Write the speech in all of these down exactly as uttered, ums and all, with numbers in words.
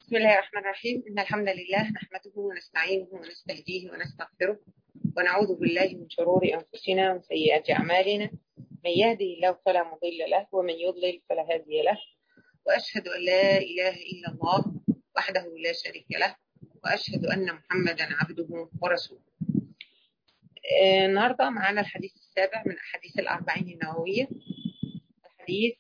بسم الله الرحمن الرحيم. إن الحمد لله نحمده ونستعينه ونستهديه ونستغفره ونعوذ بالله من شرور أنفسنا ومن سيئات أعمالنا. من يهدي الله فلا مضل له ومن يضلل فلا هادي له، وأشهد أن لا إله إلا الله وحده لا شريك له، وأشهد أن محمدا عبده ورسوله. آه النهاردة معنا الحديث السابع من أحاديث الأربعين النووية. الحديث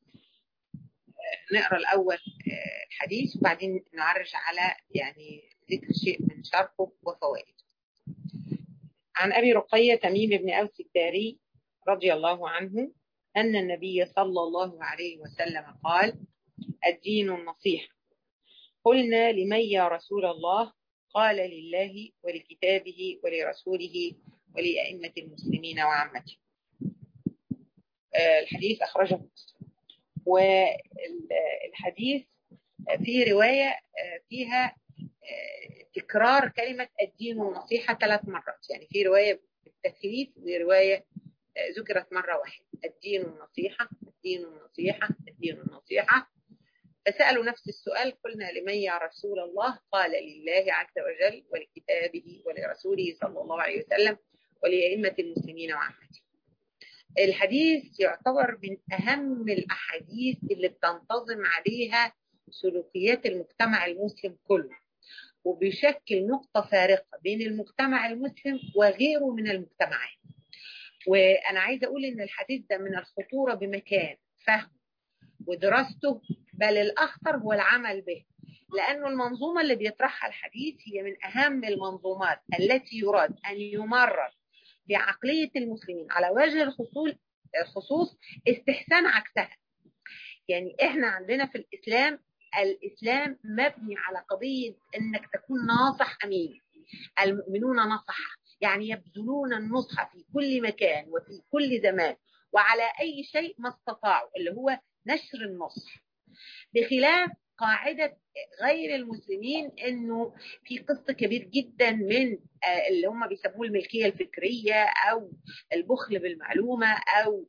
نقرأ الأول الحديث وبعدين نعرج على يعني ذكر شيء من شرحه وفوائده. عن أبي رقية تميم بن أوس الداري رضي الله عنه أن النبي صلى الله عليه وسلم قال: الدين النصيحة. قلنا: لمن يا رسول الله؟ قال: لله ولكتابه ولرسوله ولأئمة المسلمين وعامته. الحديث أخرجه مسلم. والحديث في رواية فيها تكرار كلمة الدين والنصيحة ثلاث مرات، يعني في رواية بالتثليث ورواية ذكرت مرة واحدة: الدين والنصيحة، الدين والنصيحة، الدين والنصيحة. فسألوا نفس السؤال: قلنا: لمن يا رسول الله؟ قال: لله عز وجل ولكتابه ولرسوله صلى الله عليه وسلم ولأئمة المسلمين وعامته. الحديث يعتبر من أهم الأحاديث اللي بتنتظم عليها سلوكيات المجتمع المسلم كله، وبيشكل نقطة فارقة بين المجتمع المسلم وغيره من المجتمعات. وأنا عايزة أقول إن الحديث ده من الخطورة بمكان فهم ودراسته، بل الأخطر هو العمل به، لأنه المنظومة اللي بيطرحها الحديث هي من أهم المنظومات التي يراد أن يمرر بعقلية المسلمين على وجه الخصوص استحسان عكسها. يعني إحنا عندنا في الإسلام الإسلام مبني على قضية أنك تكون ناصح أمين. المؤمنون نصحة، يعني يبذلون النصح في كل مكان وفي كل زمان وعلى أي شيء ما استطاعوا، اللي هو نشر النصح، بخلاف قاعدة غير المسلمين أنه في قسط كبير جدا من اللي هم بيسموه الملكية الفكرية أو البخل بالمعلومة أو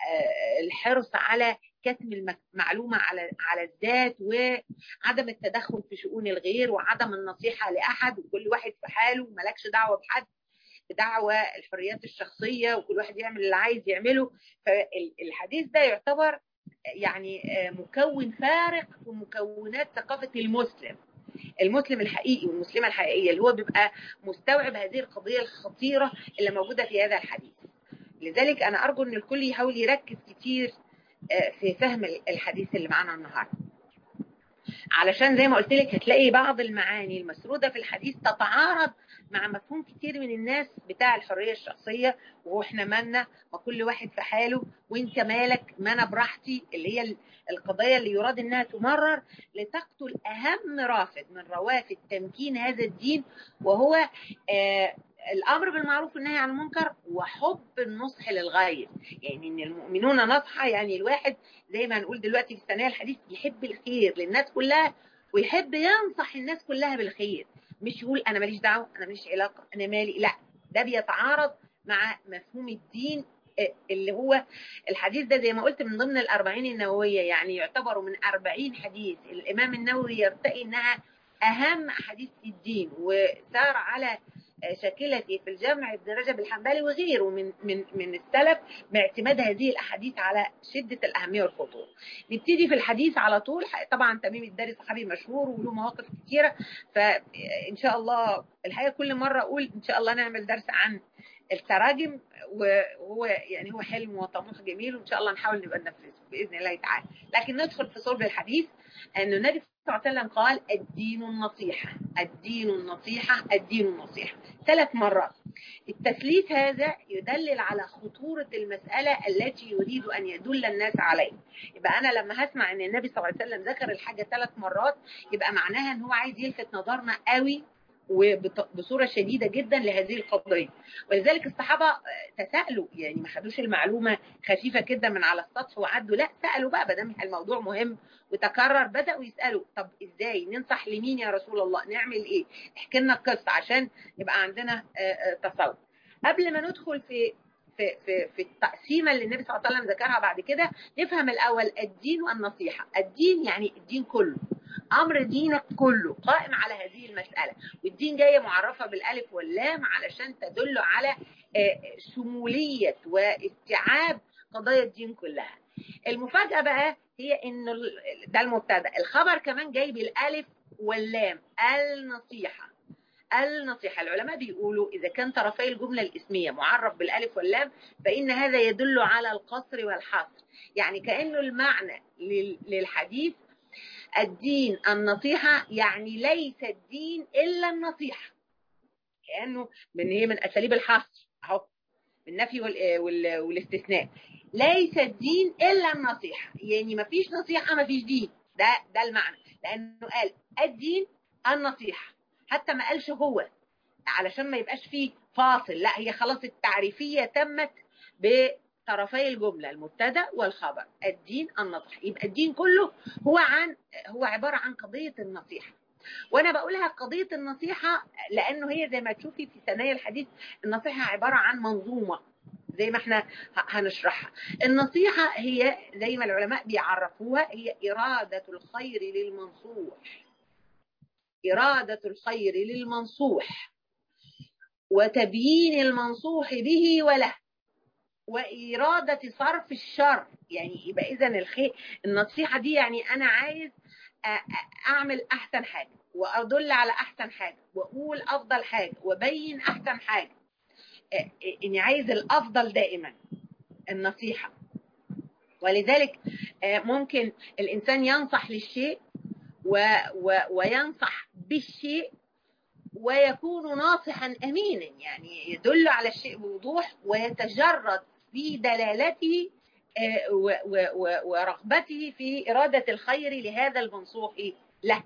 الحرص على كتم المعلومة على على الذات، وعدم التدخل في شؤون الغير، وعدم النصيحة لأحد، وكل واحد في حاله مالكش دعوة بحد، بدعوة الحريات الشخصية، وكل واحد يعمل اللي عايز يعمله. فالحديث ده يعتبر يعني مكون فارق في مكونات ثقافة المسلم المسلم الحقيقي والمسلمة الحقيقية، اللي هو بيبقى مستوعب هذه القضية الخطيرة اللي موجودة في هذا الحديث. لذلك أنا أرجو أن الكل يحاول يركز كتير في فهم الحديث اللي معنا النهاردة، علشان زي ما قلت لك هتلاقي بعض المعاني المسرودة في الحديث تتعارض مع مفهوم كتير من الناس بتاع الحرية الشخصية، واحنا مالنا، ما كل واحد في حاله، وانت مالك، ما انا براحتي، اللي هي القضايا اللي يراد انها تمرر لتقتل اهم رافد من روافد تمكين هذا الدين، وهو آه الامر بالمعروف والنهي عن المنكر وحب النصح للغير. يعني ان المؤمنون نصحة، يعني الواحد زي ما هنقول دلوقتي في الثانية الحديث يحب الخير للناس كلها ويحب ينصح الناس كلها بالخير، مش يقول انا ماليش دعوه، انا ماليش علاقه، انا مالي. لا، ده بيتعارض مع مفهوم الدين اللي هو الحديث ده زي ما قلت من ضمن الأربعين النووية، يعني يعتبر من أربعين حديث الإمام النووي يرتقي إنها أهم أحاديث الدين، وسار على شاكلته في الجمع ابن رجب الحنبلي وغيره من من من السلف باعتماد هذه الأحاديث على شدة الأهمية والخطورة. نبتدي في الحديث على طول. طبعا تميم الداري صحابي مشهور وله مواقف كثيرة، فإن شاء الله الحقيقة كل مرة أقول إن شاء الله نعمل درس عن التراجم، وهو يعني هو حلم وطموح جميل، وإن شاء الله نحاول نبقى ننفذه بإذن الله تعالى. لكن ندخل في صلب الحديث. أن النبي صلى الله عليه وسلم قال: الدين النصيحة، الدين النصيحة، الدين النصيحة ثلاث مرات. التثليث هذا يدلل على خطورة المسألة التي يريد أن يدل الناس عليه. يبقى أنا لما هسمع أن النبي صلى الله عليه وسلم ذكر الحاجة ثلاث مرات، يبقى معناها أن هو عايز يلفت نظرنا قوي وبصورة شديدة جدا لهذه القضية. ولذلك الصحابة تسألوا، يعني ما خدوش المعلومة خفيفة كده من على السطح وعدوا، لا، سألوا بقى بدل الموضوع مهم وتكرر، بدأوا يسألوا: طب ازاي ننصح لمين يا رسول الله؟ نعمل ايه؟ احكي لنا القصة عشان يبقى عندنا تصور. قبل ما ندخل في في في في التقسيمة اللي النبي صلى الله عليه وسلم ذكرها بعد كده، نفهم الأول الدين والنصيحة. الدين يعني الدين كله، امر دينك كله قائم على هذه المساله، والدين جايه معرفه بالالف واللام علشان تدل على شموليه واستيعاب قضايا الدين كلها. المفاجاه بقى هي انه ده المبتدا، الخبر كمان جاي بالالف واللام، النصيحه. النصيحة العلماء بيقولوا إذا كان طرفي الجملة الاسمية معرف بالألف واللام فإن هذا يدل على القصر والحصر، يعني كأنه المعنى للحديث الدين النصيحة، يعني ليس الدين إلا النصيحة، كأنه من هي من أساليب الحصر أهو، النفي والاستثناء، ليس الدين إلا النصيحة، يعني ما فيش نصيحة ما فيش دين، ده ده المعنى، لأنه قال الدين النصيحة، حتى ما قالش هو علشان ما يبقاش فيه فاصل، لا هي خلاص التعريفية تمت بطرفي الجملة المبتدا والخبر، الدين النصيحة، يبقى الدين كله هو عن هو عبارة عن قضية النصيحة. وانا بقولها قضية النصيحة لانه هي زي ما تشوفي في ثنايا الحديث النصيحة عبارة عن منظومة زي ما احنا هنشرحها. النصيحة هي زي ما العلماء بيعرفوها هي إرادة الخير للمنصوح، إرادة الخير للمنصوح وتبيين المنصوح به وله وإرادة صرف الشر، يعني يبقى إذن الخير النصيحة دي يعني أنا عايز أعمل أحسن حاجة وأدل على أحسن حاجة وأقول أفضل حاجة وبين أحسن حاجة، إني عايز الأفضل دائما النصيحة. ولذلك ممكن الإنسان ينصح للشيء و و وينصح بالشيء ويكون ناصحا أمينا، يعني يدل على الشيء بوضوح ويتجرد في دلالته ورغبته في إرادة الخير لهذا المنصوح له.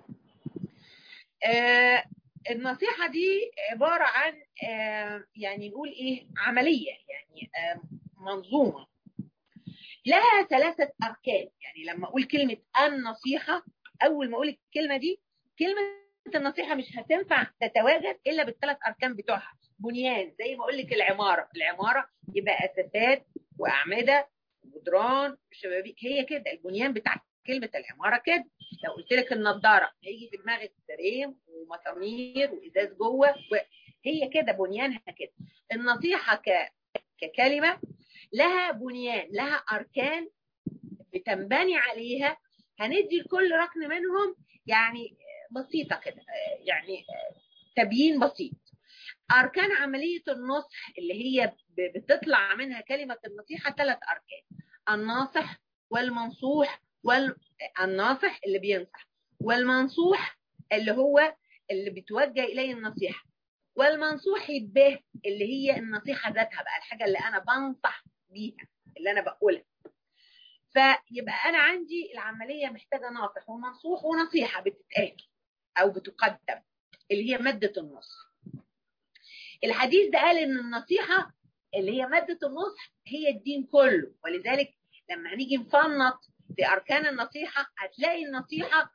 النصيحة دي عبارة عن يعني نقول إيه عملية، يعني منظومة لها ثلاثة أركان. يعني لما أقول كلمة النصيحة، أول ما أقول الكلمة دي كلمة النصيحة مش هتنفع تتواجد إلا بالثلاث أركان بتوعها. بنيان زي ما أقول لك العمارة، العمارة يبقى أساسات وأعمدة وجدران وشبابيك، هي كده البنيان بتاع كلمة العمارة كده. لو قلت لك النضارة هيجي في دماغك فريم ومسامير وإزاز جوه، هي كده بنيانها كده. النصيحة ك... ككلمة لها بنيان، لها أركان بتنبني عليها، هندي لكل ركن منهم يعني بسيطة كده، يعني تبيين بسيط. أركان عملية النصح اللي هي بتطلع منها كلمة النصيحة ثلاث أركان: الناصح والمنصوح والناصح اللي بينصح، والمنصوح اللي هو اللي بتوجه إليه النصيحة، والمنصوح به اللي هي النصيحة ذاتها بقى، الحاجة اللي أنا بنصح بيها اللي أنا بقولها. فيبقى أنا عندي العملية محتاجة ناصح ومنصوح ونصيحة بتتقال أو بتقدم اللي هي مادة النصح. الحديث ده قال إن النصيحة اللي هي مادة النصح هي الدين كله، ولذلك لما هنيجي نفنط في أركان النصيحة هتلاقي النصيحة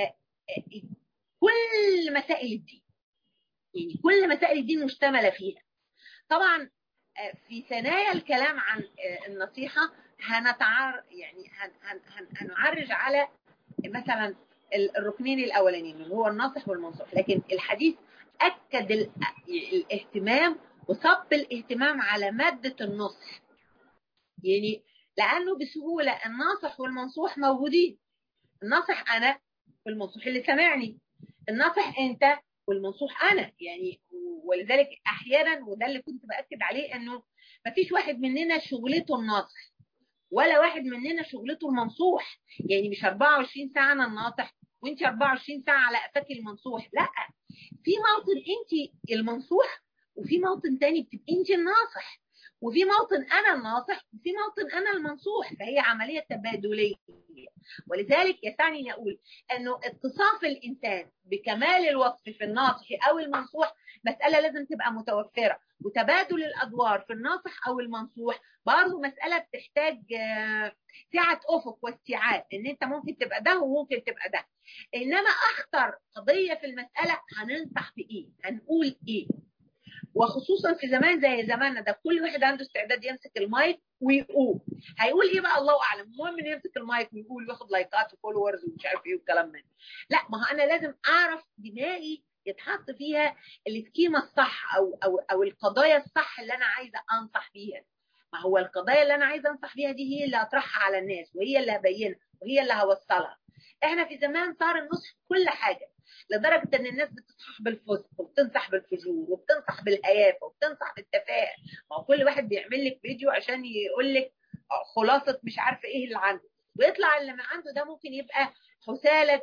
كل مسائل الدين، يعني كل مسائل الدين مشتملة فيها. طبعا في ثنايا الكلام عن النصيحة هنتعر يعني هن هن هن هنعرج على مثلا الركنين الأولانيين اللي هو الناصح والمنصوح، لكن الحديث أكد الاهتمام وصب الاهتمام على مادة النصح، يعني لأنه بسهولة الناصح والمنصوح موجودين. الناصح أنا والمنصوح اللي سمعني، الناصح أنت والمنصوح أنا، يعني ولذلك أحيانا وده اللي كنت بأكد عليه أنه ما فيش واحد مننا شغلته الناصح ولا واحد مننا شغلته المنصوح، يعني مش أربعة وعشرين ساعة أنا الناصح وانت أربعة وعشرين ساعة على قفاك المنصوح، لا، في موطن انت المنصوح وفي موطن تاني بتبقى انت الناصح، وفي موطن انا الناصح وفي موطن انا المنصوح، فهي عملية تبادلية. ولذلك يسعني ان اقول انه اتصاف الانسان بكمال الوصف في الناصح او المنصوح مسألة لازم تبقى متوفرة، وتبادل الادوار في الناصح او المنصوح برضه مسألة بتحتاج سعة افق واستيعاب، ان انت ممكن تبقى ده وممكن تبقى ده. انما اخطر قضية في المسألة هننصح بايه، هنقول ايه، وخصوصا في زمان زي زماننا ده كل واحد عنده استعداد يمسك المايك ويقول. هيقول ايه بقى الله اعلم، المهم انه يمسك المايك ويقول وياخد لايكات وفولورز ومش عارف ايه والكلام ده. لا، ما هو انا لازم اعرف دماغي يتحط فيها السكيمه الصح او او او القضايا الصح اللي انا عايزه انصح بيها. ما هو القضايا اللي انا عايزه انصح بيها دي هي اللي هطرحها على الناس، وهي اللي هبينها، وهي اللي هوصلها. احنا في زمان صار النصح كل حاجه، لدرجه ان الناس بتصحح بالفسق وبتنصح بالفجور وبتنصح بالهيافه وبتنصح بالتفاهه. ما هو كل واحد بيعمل لك فيديو عشان يقول لك خلاصه مش عارفه ايه اللي عنده، ويطلع اللي ما عنده ده ممكن يبقى حثاله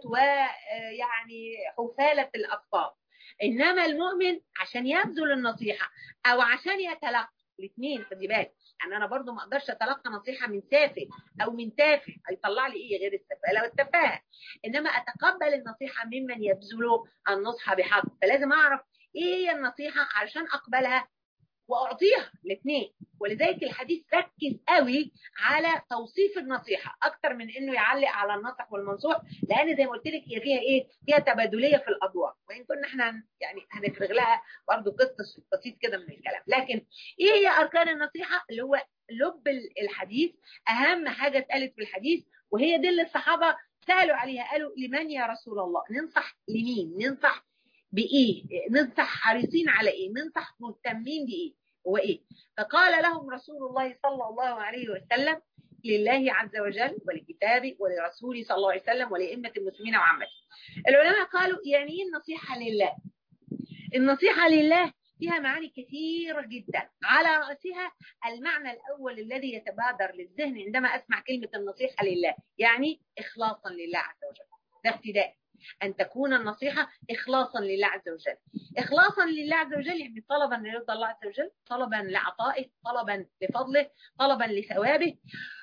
ويعني حثاله الافكار. انما المؤمن عشان يبذل النصيحه او عشان يتلقى الاثنين، خدي بالك، يعني انا برضو ما اقدرش اتلقى نصيحه من سافه او من تافه هيطلع لي ايه غير السفاله والتفاهه، انما اتقبل النصيحه ممن يبذل النصح بحق. فلازم اعرف ايه هي النصيحه علشان اقبلها واعطيها الاثنين. ولذلك الحديث ركز قوي على توصيف النصيحه اكتر من انه يعلق على النصح والمنصوح، لان زي ما قلت لك هي فيها ايه؟ فيها تبادليه في الادوار، وان كنا احنا يعني هنفرغ لها برضه قصه بسيط كده من الكلام. لكن ايه هي اركان النصيحه اللي هو لب الحديث، اهم حاجه اتقالت في الحديث، وهي دي اللي الصحابه سالوا عليها، قالوا لمن يا رسول الله؟ ننصح لمين؟ ننصح بايه؟ ننصح حريصين على ايه؟ ننصح مهتمين بايه؟ هو ايه؟ فقال لهم رسول الله صلى الله عليه وسلم: لله عز وجل ولكتابه ولرسوله صلى الله عليه وسلم ولأئمة المسلمين وعامته. العلماء قالوا يعني ايه النصيحه لله؟ النصيحه لله فيها معاني كثيره جدا، على راسها المعنى الاول الذي يتبادر للذهن عندما اسمع كلمه النصيحه لله، يعني اخلاصا لله عز وجل. ده ابتداء، أن تكون النصيحة إخلاصا لله عز وجل. إخلاصا لله عز وجل يعني طلبا لرضا الله عز وجل، طلبا لعطائه، طلبا لفضله، طلبا لثوابه.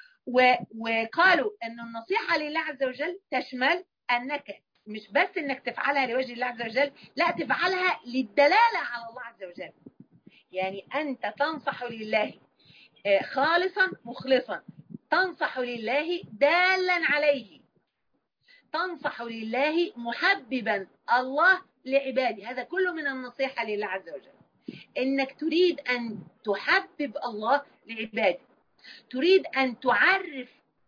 وقالوا أن النصيحة لله عز وجل تشمل أنك مش بس أنك تفعلها لوجه الله عز وجل، لا، تفعلها للدلالة على الله عز وجل. يعني أنت تنصح لله خالصا مخلصا، تنصح لله دالا عليه، تنصح لله محببا الله لعباده. هذا كله من النصيحة لله عز وجل، انك تريد ان تحبب الله لعباده، تريد ان تعرف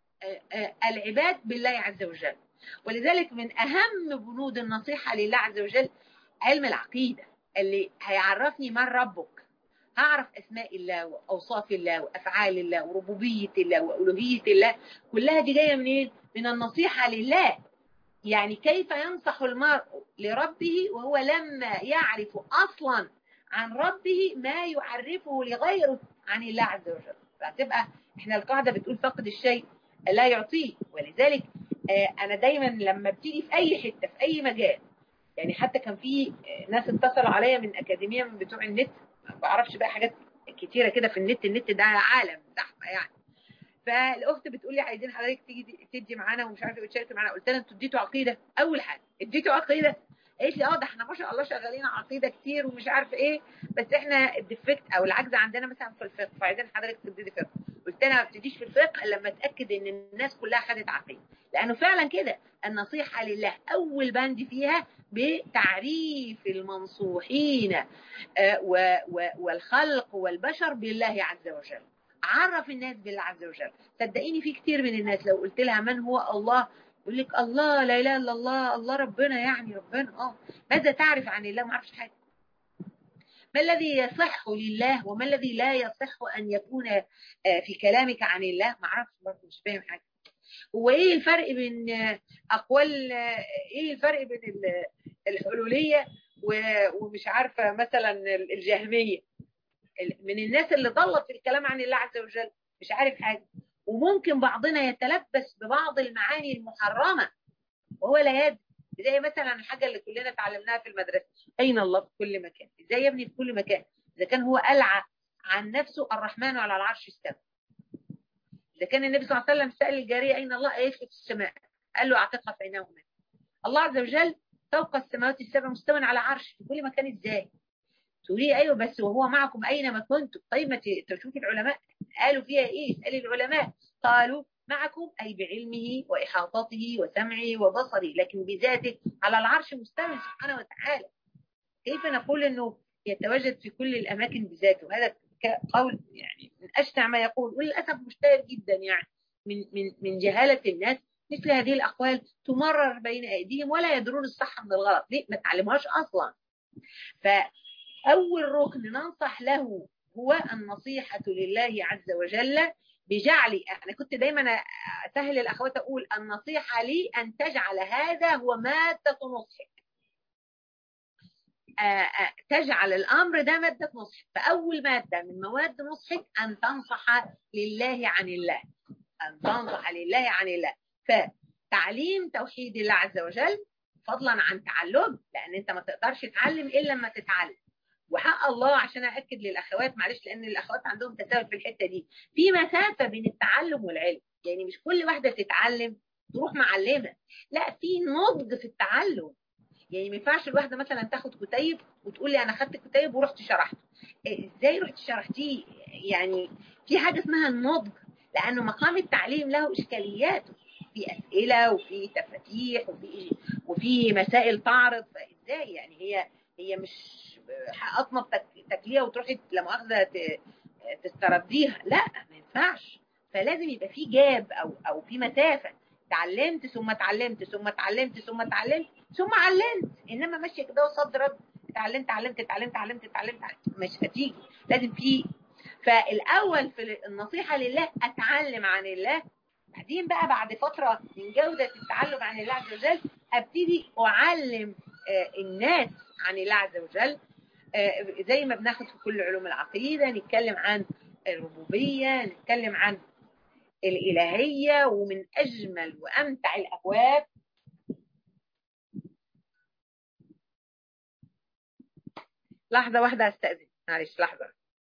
العباد بالله عز وجل. ولذلك من اهم بنود النصيحة لله عز وجل علم العقيدة، اللي هيعرفني من ربك، هعرف اسماء الله واوصاف الله وافعال الله وربوبية الله والوهية الله، كلها دي جاية منين؟ من النصيحة لله. يعني كيف ينصح المرء لربه وهو لما يعرف أصلا عن ربه ما يعرفه لغيره عن الله عز وجل. فتبقى احنا القاعدة بتقول فقد الشيء لا يعطيه. ولذلك أنا دايما لما بتيجي في أي حتة في أي مجال، يعني حتى كان في ناس اتصلوا عليا من أكاديمية من بتوع النت، ما بعرفش بقى حاجات كتيرة كده في النت، النت ده عالم زحمة يعني. فالاخت بتقول لي عايزين حضرتك تيجي تدي معانا ومش عارفه وتشارك معانا. قلت لها انتوا اديتوا عقيده؟ اول حاجه اديتوا عقيده؟ قالت لي اه ده احنا ما شاء الله شغالين عقيده كتير ومش عارفه ايه، بس احنا الديفكت او العجز عندنا مثلا في الفقه، فعايزين حضرتك تدي فقه. قلت لها ما بتديش في الفقه الا لما اتاكد ان الناس كلها خدت عقيده، لانه فعلا كده النصيحه لله اول بند فيها بتعريف المنصوحين والخلق والبشر بالله عز وجل. عرف الناس بالله عز وجل. صدقيني في كتير من الناس لو قلت لها من هو الله يقول لك الله لا اله الا الله، الله ربنا، يعني ربنا. اه ماذا تعرف عن الله؟ ما اعرفش حاجه. ما الذي يصح لله وما الذي لا يصح ان يكون في كلامك عن الله؟ ما اعرفش برضه، مش فاهم حاجه. وايه الفرق بين اقوال، ايه الفرق بين الحلوليه ومش عارفه مثلا الجهميه؟ من الناس اللي ضلت في الكلام عن الله عز وجل مش عارف حاجة. وممكن بعضنا يتلبس ببعض المعاني المحرمة وهو لا يدري، زي مثلا الحاجة اللي كلنا اتعلمناها في المدرسة، أين الله في كل مكان؟ ازاي يا ابني في كل مكان؟ إذا كان هو قال عن نفسه الرحمن على العرش استوى. إذا كان النبي صلى الله عليه وسلم سأل الجارية أين الله؟ قالت له في السماء، قال له أعتقها فإنه من الله عز وجل فوق السماوات السبع مستوى على عرش في كل مكان. ازاي تقولي ايوه بس وهو معكم اينما كنتم؟ طيب ما تشوفي العلماء قالوا فيها ايه، اسالي العلماء. قالوا معكم اي بعلمه واحاطته وسمعه وبصره، لكن بذاته على العرش مستوى سبحانه وتعالى. كيف نقول انه يتواجد في كل الأماكن بذاته. هذا قول يعني من أشنع ما يقول، وللأسف مشتهر جدا يعني من من من جهالة الناس. مثل هذه الأقوال تمرر بين أيديهم ولا يدرون الصح من الغلط، ليه؟ ما تعلموهاش أصلا. فأول ركن ننصح له هو النصيحة لله عز وجل بجعل، أنا كنت دايما أسهل الأخوات أقول النصيحة لي أن تجعل هذا هو مادة نصحك، تجعل الأمر ده مادة نصح. فأول مادة من مواد نصحك أن تنصح لله عن الله، أن تنصح لله عن الله. فتعليم توحيد الله عز وجل فضلا عن تعلم، لأن أنت ما تقدرش تتعلم إلا لما تتعلم. وحق الله عشان أأكد للأخوات، معلش لأن الأخوات عندهم تساؤل في الحتة دي، في مسافة بين التعلم والعلم. يعني مش كل واحدة تتعلم تروح معلمة، لا، في نضج في التعلم. يعني ما ينفعش الواحده مثلا تاخد كتيب وتقول لي انا خدت كتيب ورحت شرحته. ازاي رحت شرحتيه؟ يعني في حاجه اسمها النضج، لانه مقام التعليم له اشكالياته، في اسئله وفي تفاتيح وفي وفي مسائل تعرض. فازاي يعني هي هي مش اطنب تكليه وتروحي لا مؤاخذه تسترديها، لا ما ينفعش. فلازم يبقى في جاب او او في مسافه، اتعلمت ثم اتعلمت ثم اتعلمت ثم اتعلمت ثم علمت. انما ماشيه كده وصد رد، اتعلمت علمت اتعلمت علمت اتعلمت مش هتيجي، لازم في. فالاول في النصيحه لله اتعلم عن الله، بعدين بقى بعد فتره من جوده التعلم عن الله عز وجل ابتدي اعلم الناس عن الله عز وجل. زي ما بناخد في كل علوم العقيده، نتكلم عن الربوبيه، نتكلم عن الإلهية، ومن أجمل وأمتع الأبواب. لحظة واحدة أستأذن، معلش لحظة.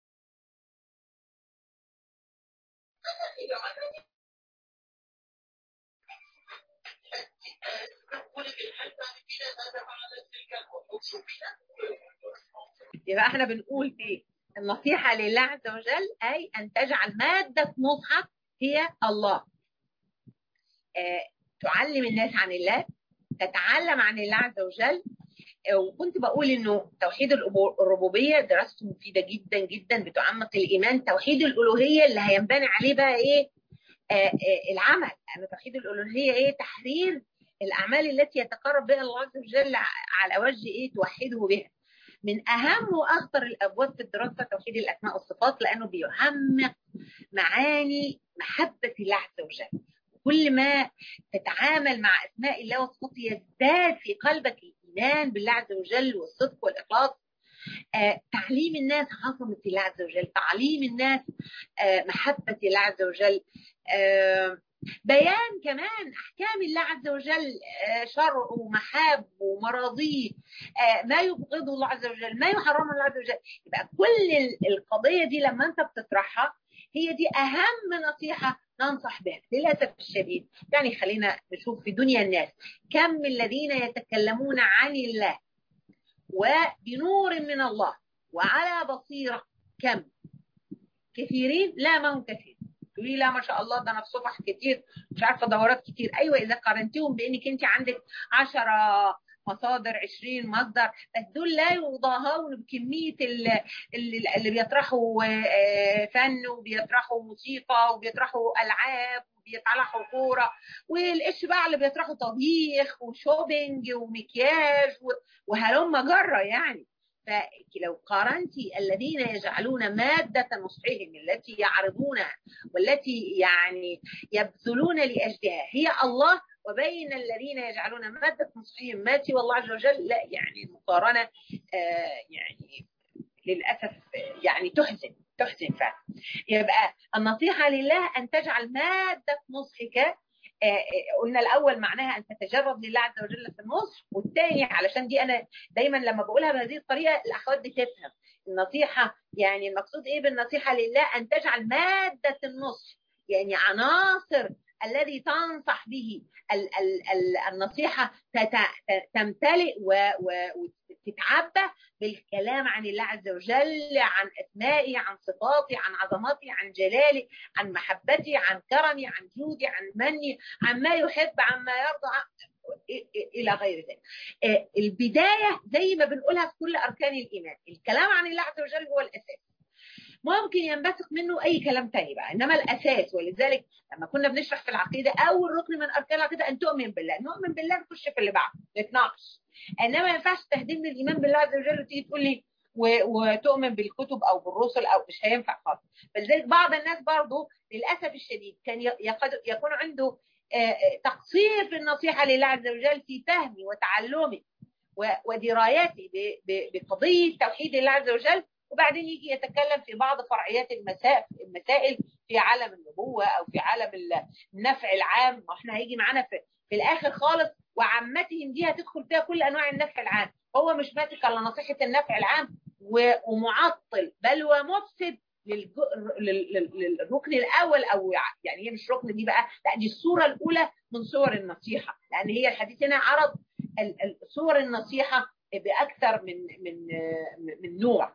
يبقى احنا بنقول ايه؟ النصيحة لله عز وجل أي أن تجعل مادة نصحك هي الله. اه تعلم الناس عن الله، تتعلم عن الله عز وجل. وكنت بقول انه توحيد الربوبيه دراسته مفيده جدا جدا، بتعمق الايمان. توحيد الالوهيه اللي هينبني عليه بقى ايه؟ آه آه العمل. يعني توحيد الالوهيه ايه؟ تحرير الاعمال التي يتقرب بها الله عز وجل على وجه ايه؟ توحده بها. من اهم واخطر الابواب في الدراسه توحيد الاسماء والصفات، لانه بيعمق معاني محبه الله عز وجل. كل ما تتعامل مع اسماء الله وصفاته يزداد في قلبك الايمان بالله عز وجل والصدق والاخلاص. آه، تعليم الناس عظمه الله عز وجل، تعليم الناس آه، محبه الله عز وجل، آه، بيان كمان احكام الله عز وجل، آه، شرعه ومحابه ومراضيه، آه، ما يبغضه الله عز وجل، ما يحرمه الله عز وجل. يبقى كل القضيه دي لما انت بتطرحها هي دي اهم نصيحه ننصح بها. للأسف الشديد يعني خلينا نشوف في دنيا الناس كم من الذين يتكلمون عن الله وبنور من الله وعلى بصيرة، كم كثيرين؟ لا ما هم كثير. تقولي لا ما شاء الله ده انا في صفح كتير مش عارفه دورات كتير. ايوه اذا قارنتيهم بانك انت عندك عشرة مصادر، عشرين مصدر، بس دول لا يضاهون بكميه اللي, اللي بيطرحوا فن وبيطرحوا موسيقى وبيطرحوا العاب وبيطرحوا كوره، والاشباع اللي بيطرحوا طبيخ وشوبينج ومكياج وهلم جره يعني. فلو قارنتي الذين يجعلون مادة نصحهم التي يعرضونها والتي يعني يبذلون لأجلها هي الله، وبين الذين يجعلون مادة نصحهم ماتي والله عز وجل، لا يعني المقارنة آه يعني للأسف يعني تحزن تحزن فعلا. يبقى النصيحة لله أن تجعل مادة نصحك، آه قلنا الأول معناها أن تتجرد لله عز وجل في النصح، والثاني علشان دي أنا دايما لما بقولها بهذه الطريقة الأخوات بتفهم النصيحة. يعني المقصود إيه بالنصيحة لله؟ أن تجعل مادة النصح يعني عناصر الذي تنصح به ال ال ال النصيحة تمتلئ وتتعبى بالكلام عن الله عز وجل، عن أسمائه، عن صفاته، عن عظمته، عن جلاله، عن محبته، عن كرمه، عن جوده، عن منه، عن ما يحب، عن ما يرضى. إلى غير ذلك. البداية زي ما بنقولها في كل أركان الإيمان، الكلام عن الله عز وجل هو الأساس، ممكن ينبثق منه أي كلام تاني بقى، إنما الأساس. ولذلك لما كنا بنشرح في العقيدة أول ركن من أركان العقيدة أن تؤمن بالله، نؤمن بالله نخش في اللي بعده نتناقش، إنما ما ينفعش تهدمني الإيمان بالله عز وجل وتيجي تقول لي وتؤمن بالكتب أو بالرسل، أو مش هينفع خالص. فلذلك بعض الناس برضه للأسف الشديد كان يكون عنده تقصير في النصيحة لله عز وجل في فهمي وتعلمي ودرايتي بقضية توحيد الله عز وجل، وبعدين يجي يتكلم في بعض فرعيات المسائل في عالم النبوة أو في عالم النفع العام. ما احنا هيجي معانا في, في الآخر خالص وعامتهم دي هتدخل فيها كل أنواع النفع العام. هو مش ماسك على نصيحة النفع العام ومعطل بل ومفسد للركن الأول، أو يعني هي مش ركن دي بقى، لا دي الصورة الأولى من صور النصيحة، لأن هي الحديث هنا عرض صور النصيحة بأكثر من من من نوع.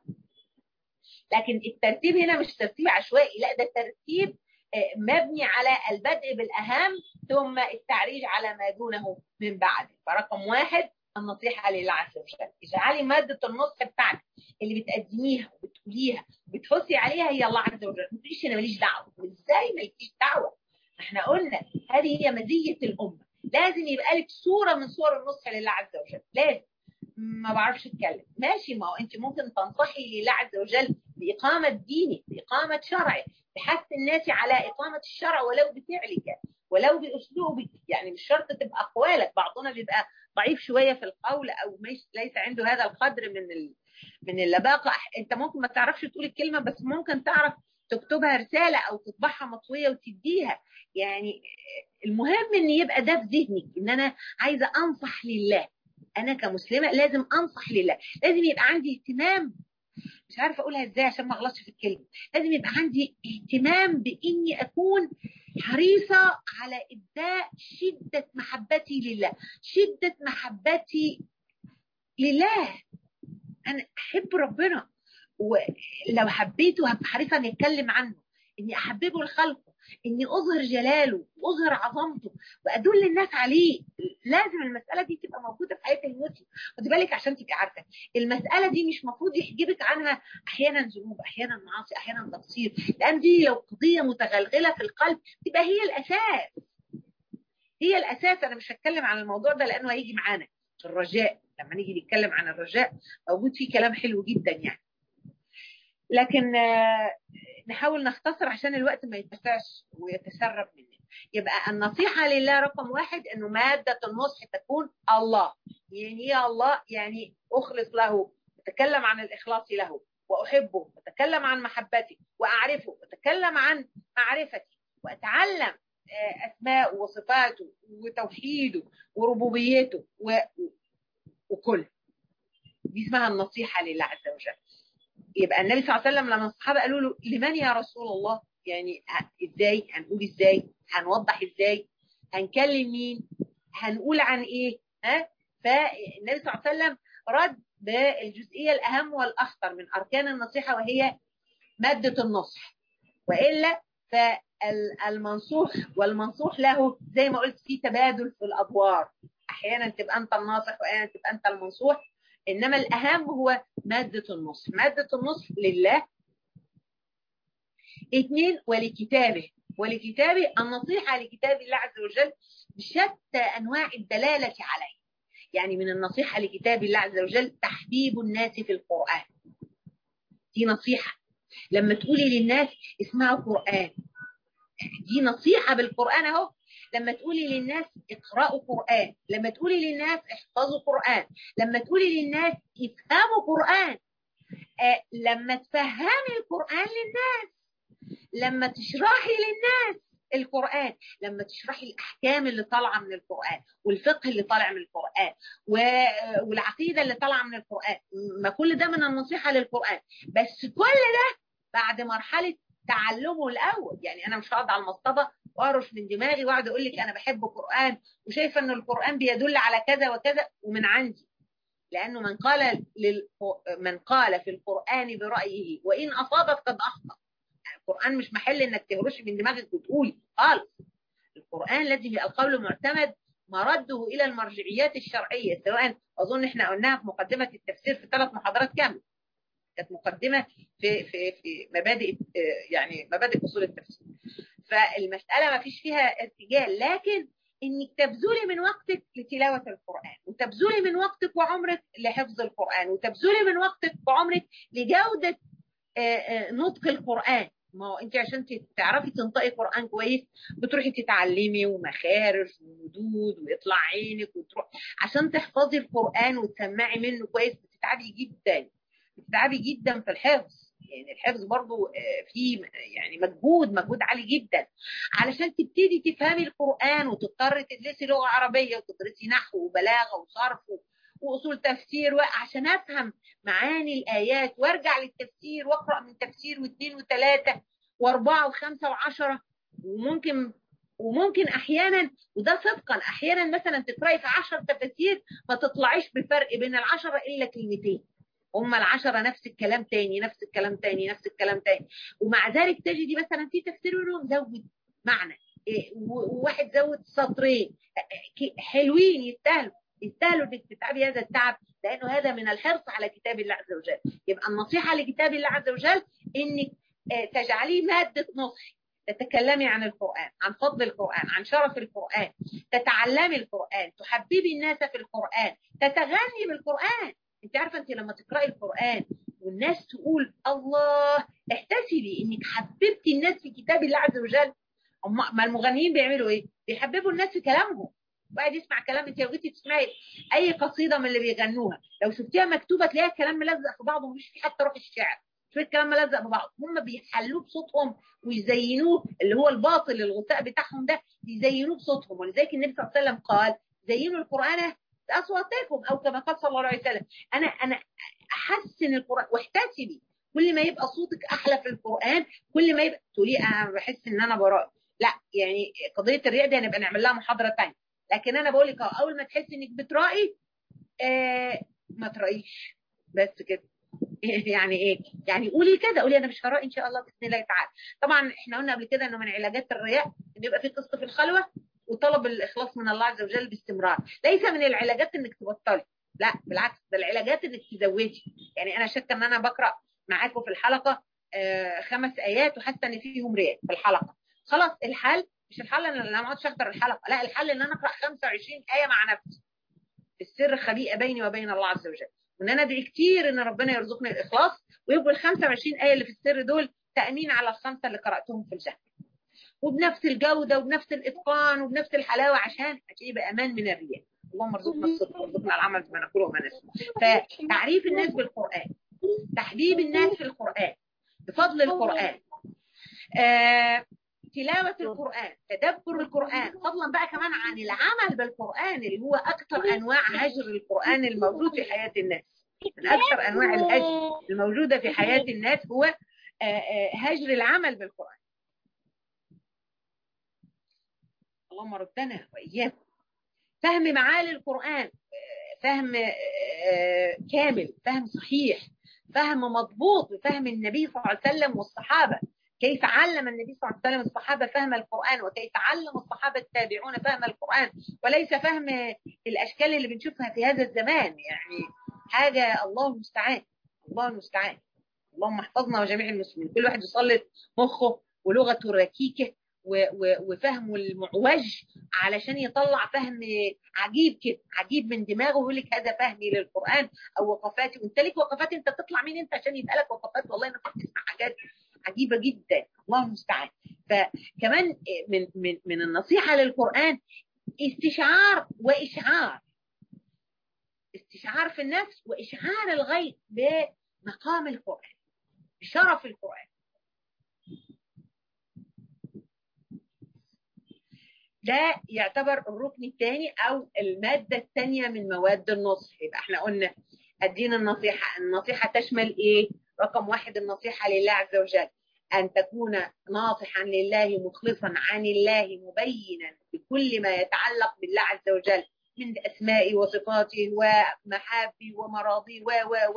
لكن الترتيب هنا مش ترتيب عشوائي، لا ده ترتيب مبني على البدء بالأهم ثم التعريج على ما دونه من بعده. فرقم واحد النصيحة لله عز وجل، اجعلي مادة النصح بتاعتك اللي بتقدميها وبتقوليها وبتحثي عليها هي الله عز وجل. ما تقوليش انا ماليش دعوة، ازاي مالكيش دعوة؟ احنا قلنا هذه هي مزية الأمة، لازم يبقى لك صورة من صور النصح لله عز وجل. لازم ما بعرفش اتكلم ماشي، ما هو انت ممكن تنصحي لله عز وجل بإقامة دينك بإقامة شرعه، بحث الناس على إقامة الشرع ولو بفعلك ولو بأسلوبك، يعني مش شرط تبقى أقوالك. بعضنا بيبقى ضعيف شوية في القول أو ليس عنده هذا القدر من ال... من اللباقة. انت ممكن ما تعرفش تقول الكلمة بس ممكن تعرف تكتبها رسالة أو تطبعها مطوية وتديها. يعني المهم ان يبقى ده في ذهنك ان انا عايزة أنصح لله، أنا كمسلمة لازم أنصح لله، لازم يبقى عندي اهتمام، مش عارفة أقولها إزاي عشان ما أغلطش في الكلمة، لازم يبقى عندي اهتمام بإني أكون حريصة على إبداء شدة محبتي لله، شدة محبتي لله. أنا أحب ربنا، ولو حبيته هبقى حريصة أن يتكلم عنه، إني أحببه لخلقه، إني أظهر جلاله وأظهر عظمته وأدل الناس عليه. لازم المسألة دي تبقى موجودة في حياة المسلم. خدي بالك عشان تبقى عارفة المسألة دي مش مفروض يحجبك عنها أحيانا ذنوب، أحيانا معاصي، أحيانا تقصير، لأن دي لو قضية متغلغلة في القلب تبقى هي الأساس، هي الأساس. أنا مش هتكلم عن الموضوع ده لأنه هيجي معانا الرجاء، لما نيجي نتكلم عن الرجاء موجود فيه كلام حلو جدا يعني، لكن نحاول نختصر عشان الوقت ما يتسعش ويتسرب مننا. يبقى النصيحة لله رقم واحد انه مادة النصح تكون الله. يعني ايه الله؟ يعني اخلص له، اتكلم عن الاخلاص له، واحبه، واتكلم عن محبتي، واعرفه، واتكلم عن معرفتي، واتعلم اسماء وصفاته وتوحيده وربوبيته و... وكل دي اسمها النصيحة لله عز وجل. يبقى النبي صلى الله عليه وسلم لما الصحابة قالوا له لمن يا رسول الله، يعني ازاي هنقول، ازاي هنوضح، ازاي هنكلم مين، هنقول عن ايه، ها؟ فالنبي صلى الله عليه وسلم رد بالجزئية الأهم والأخطر من أركان النصيحة وهي مادة النصح. وإلا فالمنصوح والمنصوح له زي ما قلت في تبادل في الأدوار، أحيانا تبقى أنت الناصح وأحيانا تبقى أنت المنصوح، إنما الأهم هو مادة النصح. مادة النصح لله. اثنين ولكتابه، ولكتابه النصيحة لكتاب الله عز وجل بشتى أنواع الدلالة عليه. يعني من النصيحة لكتاب الله عز وجل تحبيب الناس في القرآن، دي نصيحة. لما تقولي للناس اسمعوا قرآن دي نصيحة بالقرآن اهو. لما تقولي للناس اقرأوا قرآن، لما تقولي للناس احفظوا قرآن، لما تقولي للناس افهموا قرآن، آه لما تفهمي القرآن للناس، لما تشرحي للناس القرآن، لما تشرحي الأحكام اللي طالعة من القرآن والفقه اللي طالع من القرآن والعقيدة اللي طالعة من القرآن، ما كل ده من النصيحة للقرآن. بس كل ده بعد مرحلة تعلمه الأول. يعني أنا مش هقعد على المصطبة وأرش من دماغي وأقعد أقول لك أنا بحب القرآن وشايفة أن القرآن بيدل على كذا وكذا ومن عندي، لأنه من قال لل... من قال في القرآن برأيه وإن أصابت قد أخطأ. القرآن مش محل انك تهرشي من دماغك وتقولي خالص. القرآن لازم يبقى القول معتمد مرده إلى المرجعيات الشرعية، سواء أظن إحنا قلناها في مقدمة التفسير في ثلاث محاضرات كاملة، كانت مقدمة في في في مبادئ يعني مبادئ أصول التفسير. فالمسألة ما فيش فيها ارتجال، لكن إنك تبذلي من وقتك لتلاوة القرآن، وتبذلي من وقتك وعمرك لحفظ القرآن، وتبذلي من وقتك وعمرك لجودة نطق القرآن. ما هو انت عشان تعرفي تنطقي قرآن كويس بتروحي تتعلمي ومخارج ومدود ويطلع عينك، وتروح عشان تحفظي القرآن وتسمعي منه كويس بتتعبي جدا، بتتعبي جدا في الحفظ. يعني الحفظ برضو فيه يعني مجهود مجهود عالي جدا علشان تبتدي تفهمي القرآن، وتضطري تدرسي لغة عربية وتدرسي نحو وبلاغة وصرف وأصول تفسير، وعشان أفهم معاني الآيات وارجع للتفسير واقرأ من تفسير واثنين وثلاثة واربعة وخمسة وعشرة. وممكن وممكن أحيانا، وده صدقا، أحيانا مثلا تقرأي في عشر تفاسير ما تطلعيش بفرق بين العشرة إلا كلمتين، هما العشرة نفس الكلام تاني نفس الكلام تاني نفس الكلام تاني، ومع ذلك تجدي مثلا في تفسير منهم زود معنى وواحد زود سطرين حلوين يستاهلوا يستاهلوا انك تتعبي هذا التعب، لانه هذا من الحرص على كتاب الله عز وجل. يبقى النصيحه لكتاب الله عز وجل انك تجعليه ماده نصح، تتكلمي عن القرآن، عن فضل القرآن، عن شرف القرآن، تتعلمي القرآن، تحببي الناس في القرآن، تتغني بالقرآن. انت عارفه انت لما تقراي القرآن والناس تقول الله، احتسبي انك حببتي الناس في كتاب الله عز وجل. ما المغنيين بيعملوا ايه؟ بيحببوا الناس في كلامهم، واحد يسمع كلام. انت لو جيتي تسمعي اي قصيده من اللي بيغنوها لو شفتيها مكتوبه تلاقيها كلام ملزق في بعضه، مش في حتى روح الشعر، شويه كلام ملزق في بعض. هم بيحلوه بصوتهم ويزينوه، اللي هو الباطل الغثاء بتاعهم ده يزينوه بصوتهم. ولذلك النبي صلى الله عليه وسلم قال زينوا القرآن بأصواتكم، او كما قال صلى الله عليه وسلم انا انا احسن القرآن. واحتسبي كل ما يبقى صوتك احلى في القرآن كل ما يبقى تقولي انا بحس ان انا براء. لا يعني قضيه الرياء دي هنبقى نعمل لها محاضره ثانيه، لكن انا بقول لك اول ما تحسي انك بترائي آه ما ترائيش بس كده. يعني ايه؟ يعني قولي كده، قولي انا مش هرائي ان شاء الله باذن الله تعالى. طبعا احنا قلنا قبل كده انه من علاجات الرياء ان يبقى في قسط في الخلوه وطلب الاخلاص من الله عز وجل باستمرار. ليس من العلاجات انك تبطلي، لا بالعكس، ده العلاجات انك تزودي. يعني انا شاكه ان انا بقرا معاكم في الحلقه آه خمس ايات وحاسه ان فيهم رياء في الحلقه، خلاص الحل مش الحل ان انا ما اقعدش احضر الحلقه، لا الحل ان انا اقرا خمسة وعشرين ايه مع نفسي في السر خبيئه بيني وبين الله عز وجل، وان انا ادعي كتير ان ربنا يرزقني الاخلاص، ويبقوا ال خمسة وعشرين ايه اللي في السر دول تامين على الخمسه اللي قراتهم في الجهل، وبنفس الجوده وبنفس الاتقان وبنفس الحلاوه، عشان يبقى امان من الرياء. اللهم ارزقنا الصدق وارزقنا العمل بما نقول وما نسمع. فتعريف الناس بالقران، تحبيب الناس في القران بفضل القران، آه، تلاوة القرآن، تدبر القرآن، فضلا بقى كمان عن العمل بالقرآن اللي هو أكثر أنواع هجر القرآن الموجود في حياة الناس. من أكثر أنواع الهجر الموجودة في حياة الناس هو هجر العمل بالقرآن. اللهم ردنا وإياكم. فهم معاني القرآن فهم كامل، فهم صحيح، فهم مضبوط بفهم النبي صلى الله عليه وسلم والصحابة. كيف علم النبي صلى الله عليه وسلم الصحابة فهم القرآن، وكيف علم الصحابة التابعون فهم القرآن، وليس فهم الأشكال اللي بنشوفها في هذا الزمان. يعني حاجة الله المستعان، الله المستعان. اللهم احفظنا وجميع المسلمين. كل واحد يسلط مخه ولغته الركيكة وفهمه المعوج علشان يطلع فهم عجيب كده، عجيب من دماغه، ويقول لك هذا فهمي للقرآن أو وقفاتي. وانت لك وقفات، انت تطلع مين انت عشان يتقالك وقفات؟ والله انا كنت اسمع حاجات عجيبة جدا. الله المستعان. فكمان من من من النصيحة للقرآن استشعار وإشعار، استشعار في النفس وإشعار الغيب بمقام القرآن، بشرف القرآن. ده يعتبر الركن الثاني أو المادة الثانية من مواد النصح. يبقى احنا قلنا الدين النصيحة، النصيحة تشمل ايه؟ رقم واحد النصيحة لله عز وجل، أن تكون ناصحا لله مخلصا عن الله مبينا بكل ما يتعلق بالله عز وجل من أسمائه وصفاته ومحابه ومراضيه و و و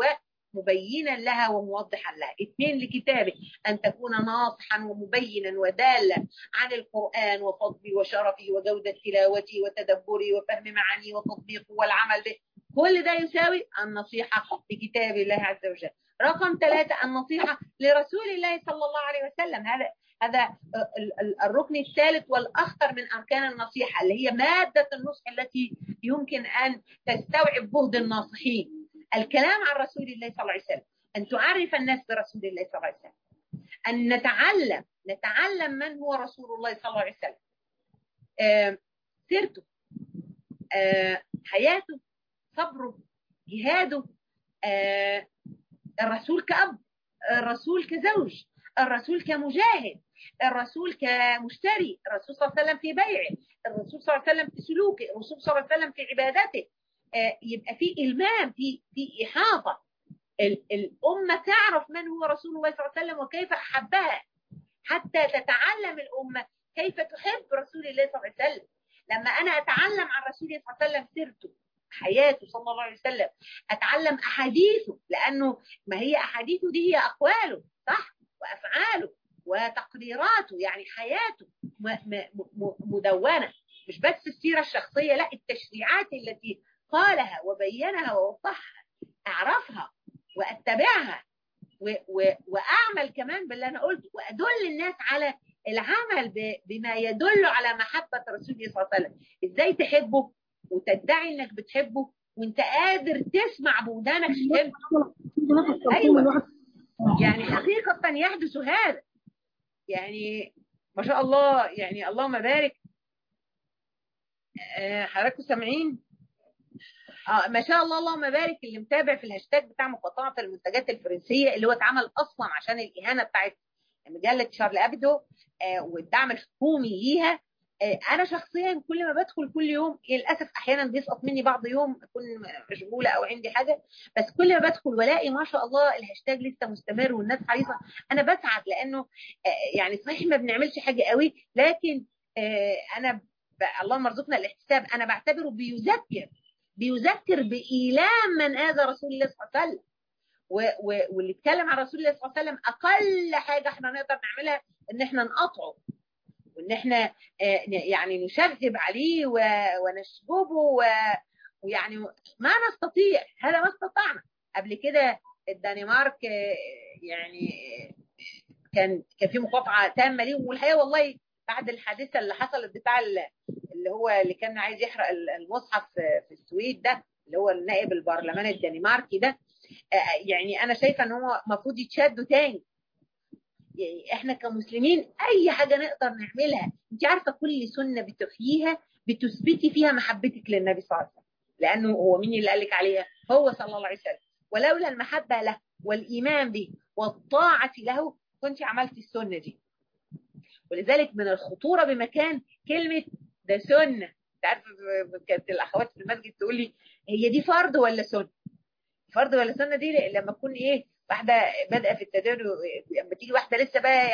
مبينا لها وموضحا لها. اثنين لكتابه أن تكون ناصحا ومبينا ودالا عن القرآن وفضله وشرفه وجودة تلاوته وتدبره وفهم معانيه وتطبيقه والعمل به. كل ده يساوي النصيحة لكتاب الله عز وجل. رقم ثلاثة النصيحة لرسول الله صلى الله عليه وسلم. هذا هذا الركن الثالث والأخطر من أركان النصيحة، اللي هي مادة النصح التي يمكن أن تستوعب جهد الناصحين. الكلام عن رسول الله صلى الله عليه وسلم، أن تعرف الناس برسول الله صلى الله عليه وسلم، أن نتعلم نتعلم من هو رسول الله صلى الله عليه وسلم، آه، سيرته، آه، حياته، صبره، جهاده، آه، الرسول كأب، الرسول كزوج، الرسول كمجاهد، الرسول كمشتري، الرسول صلى الله عليه وسلم في بيعه، الرسول صلى الله عليه وسلم في سلوكه، الرسول صلى الله عليه وسلم في عبادته. آه، يبقى في إلمام، في في إحاطة. الأمة تعرف من هو رسول الله صلى الله عليه وسلم وكيف أحبها، حتى تتعلم الأمة كيف تحب رسول الله صلى الله عليه وسلم. لما أنا أتعلم عن رسول الله صلى الله عليه وسلم سيرته، حياته صلى الله عليه وسلم، أتعلم أحاديثه، لأنه ما هي أحاديثه دي هي أقواله صح، وأفعاله وتقريراته، يعني حياته مدونة، مش بس السيرة الشخصية، لا، التشريعات التي قالها وبينها ووضحها أعرفها وأتبعها و و وأعمل كمان باللي أنا قلته، وأدل الناس على العمل بما يدل على محبة رسول الله صلى الله عليه وسلم. إزاي تحبه وتدعي إنك بتحبه وإنت قادر تسمع بودانك شتمه. أيوة، يعني حقيقة يحدث هذا، يعني ما شاء الله، يعني اللهم بارك. أه حضراتكم سامعين؟ اه ما شاء الله اللهم بارك. اللي متابع في الهاشتاج بتاع مقاطعه المنتجات الفرنسيه اللي هو اتعمل اصلا عشان الاهانه بتاعت مجله شارل ابدو آه والدعم الحكومي ليها. آه انا شخصيا كل ما بدخل كل يوم، للاسف احيانا بيسقط مني بعض يوم اكون مشغوله او عندي حاجه، بس كل ما بدخل والاقي ما شاء الله الهاشتاج لسه مستمر والناس حريصه، انا بسعد، لانه آه يعني صحيح ما بنعملش حاجه قوي، لكن آه انا اللهم ارزقنا الاحتساب، انا بعتبره بيذكر بيذكر بإيلام من آذى رسول الله صلى الله عليه وسلم. واللي اتكلم عن رسول الله صلى الله عليه وسلم أقل حاجة احنا نقدر نعملها ان احنا نقطعه، وان احنا يعني نشغب عليه ونشجبه، ويعني ما نستطيع، هذا ما استطعنا. قبل كده الدنمارك يعني كان كان في مقاطعة تامة ليهم، والحقيقة والله بعد الحادثة اللي حصلت بتاع اللي هو اللي كان عايز يحرق المصحف في السويد ده، اللي هو النائب البرلمان الدنماركي ده، يعني انا شايفه ان هو المفروض يتشدوا تاني. يعني احنا كمسلمين اي حاجه نقدر نعملها، انت عارفه كل سنه بتحييها بتثبتي فيها محبتك للنبي صلى الله عليه وسلم، لانه هو مين اللي قال لك عليها؟ هو صلى الله عليه وسلم. ولولا المحبه له والايمان به والطاعه له كنت عملتي السنه دي. ولذلك من الخطوره بمكان كلمه ده سنه. انت عارفه كانت الاخوات في المسجد تقول لي هي دي فرض ولا سنه؟ فرض ولا سنه دي لما تكون ايه واحده بادئه في التدين، لما تيجي واحده لسه بقى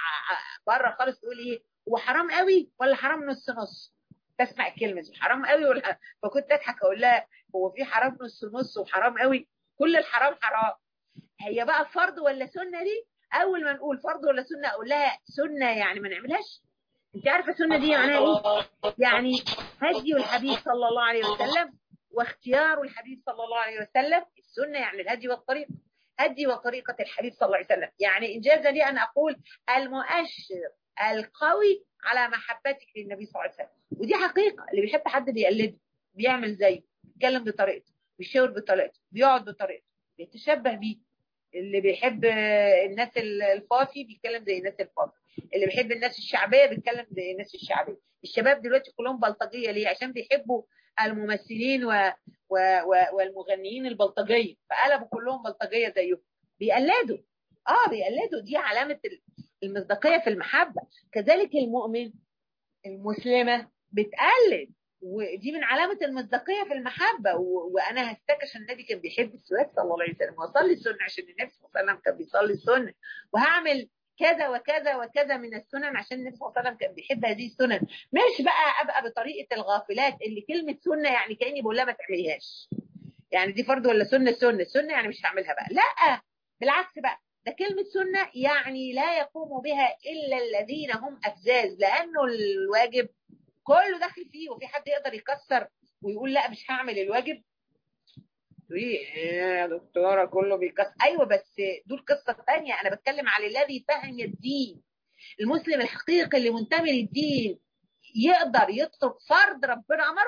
بره خالص تقول ايه هو حرام قوي ولا حرام نص نص؟ تسمع الكلمه دي حرام قوي ولا، فكنت اضحك اقول لها هو في حرام نص نص وحرام قوي؟ كل الحرام حرام. هي بقى فرض ولا سنه دي؟ اول ما نقول فرض ولا سنه اقول لها سنه يعني ما نعملهاش. انت عارفه السنه دي معناها ايه؟ يعني هدي الحبيب صلى الله عليه وسلم واختيار الحبيب صلى الله عليه وسلم. السنه يعني الهدي والطريق، هدي وطريقه الحبيب صلى الله عليه وسلم. يعني انجاز لي ان اقول المؤشر القوي على محبتك للنبي صلى الله عليه وسلم. ودي حقيقه، اللي بيحب حد بيقلده، بيعمل زيه، بيتكلم بطريقته، بيشاور بطريقته، بيقعد بطريقته، بيتشبه بيه. اللي بيحب الناس الفافي بيتكلم زي الناس الفافي، اللي بيحب الناس الشعبيه بيتكلم زي الناس الشعبيه. الشباب دلوقتي كلهم بلطجيه، ليه؟ عشان بيحبوا الممثلين و... و... و... والمغنيين البلطجيه، فقلبوا كلهم بلطجيه زيهم، بيقلدوا. اه بيقلدوا، دي علامه المصداقيه في المحبه. كذلك المؤمن المسلمه بتقلد، ودي من علامة المصداقية في المحبة. و... وأنا هستك عشان النبي كان بيحب السواك صلى الله عليه وسلم، وأصلي السنة عشان النبي صلى الله عليه وسلم كان بيصلي السنة، وهعمل كذا وكذا وكذا من السنن عشان النبي صلى الله عليه وسلم كان بيحب هذه السنن. مش بقى أبقى بطريقة الغافلات اللي كلمة سنة يعني كأني بقول لها ما تعمليهاش. يعني دي فرض ولا سنه؟ سنه سنه يعني مش هعملها بقى، لا بالعكس بقى، ده كلمه سنه يعني لا يقوم بها الا الذين هم افزاز، لانه الواجب كله داخل فيه، وفي حد يقدر يكسر ويقول لا مش هعمل الواجب؟ ايه يا دكتوره كله بيكسر؟ ايوه بس دول قصه ثانيه، انا بتكلم على الذي فهم الدين. المسلم الحقيقي اللي منتمي للدين يقدر يترك فرض ربنا امره؟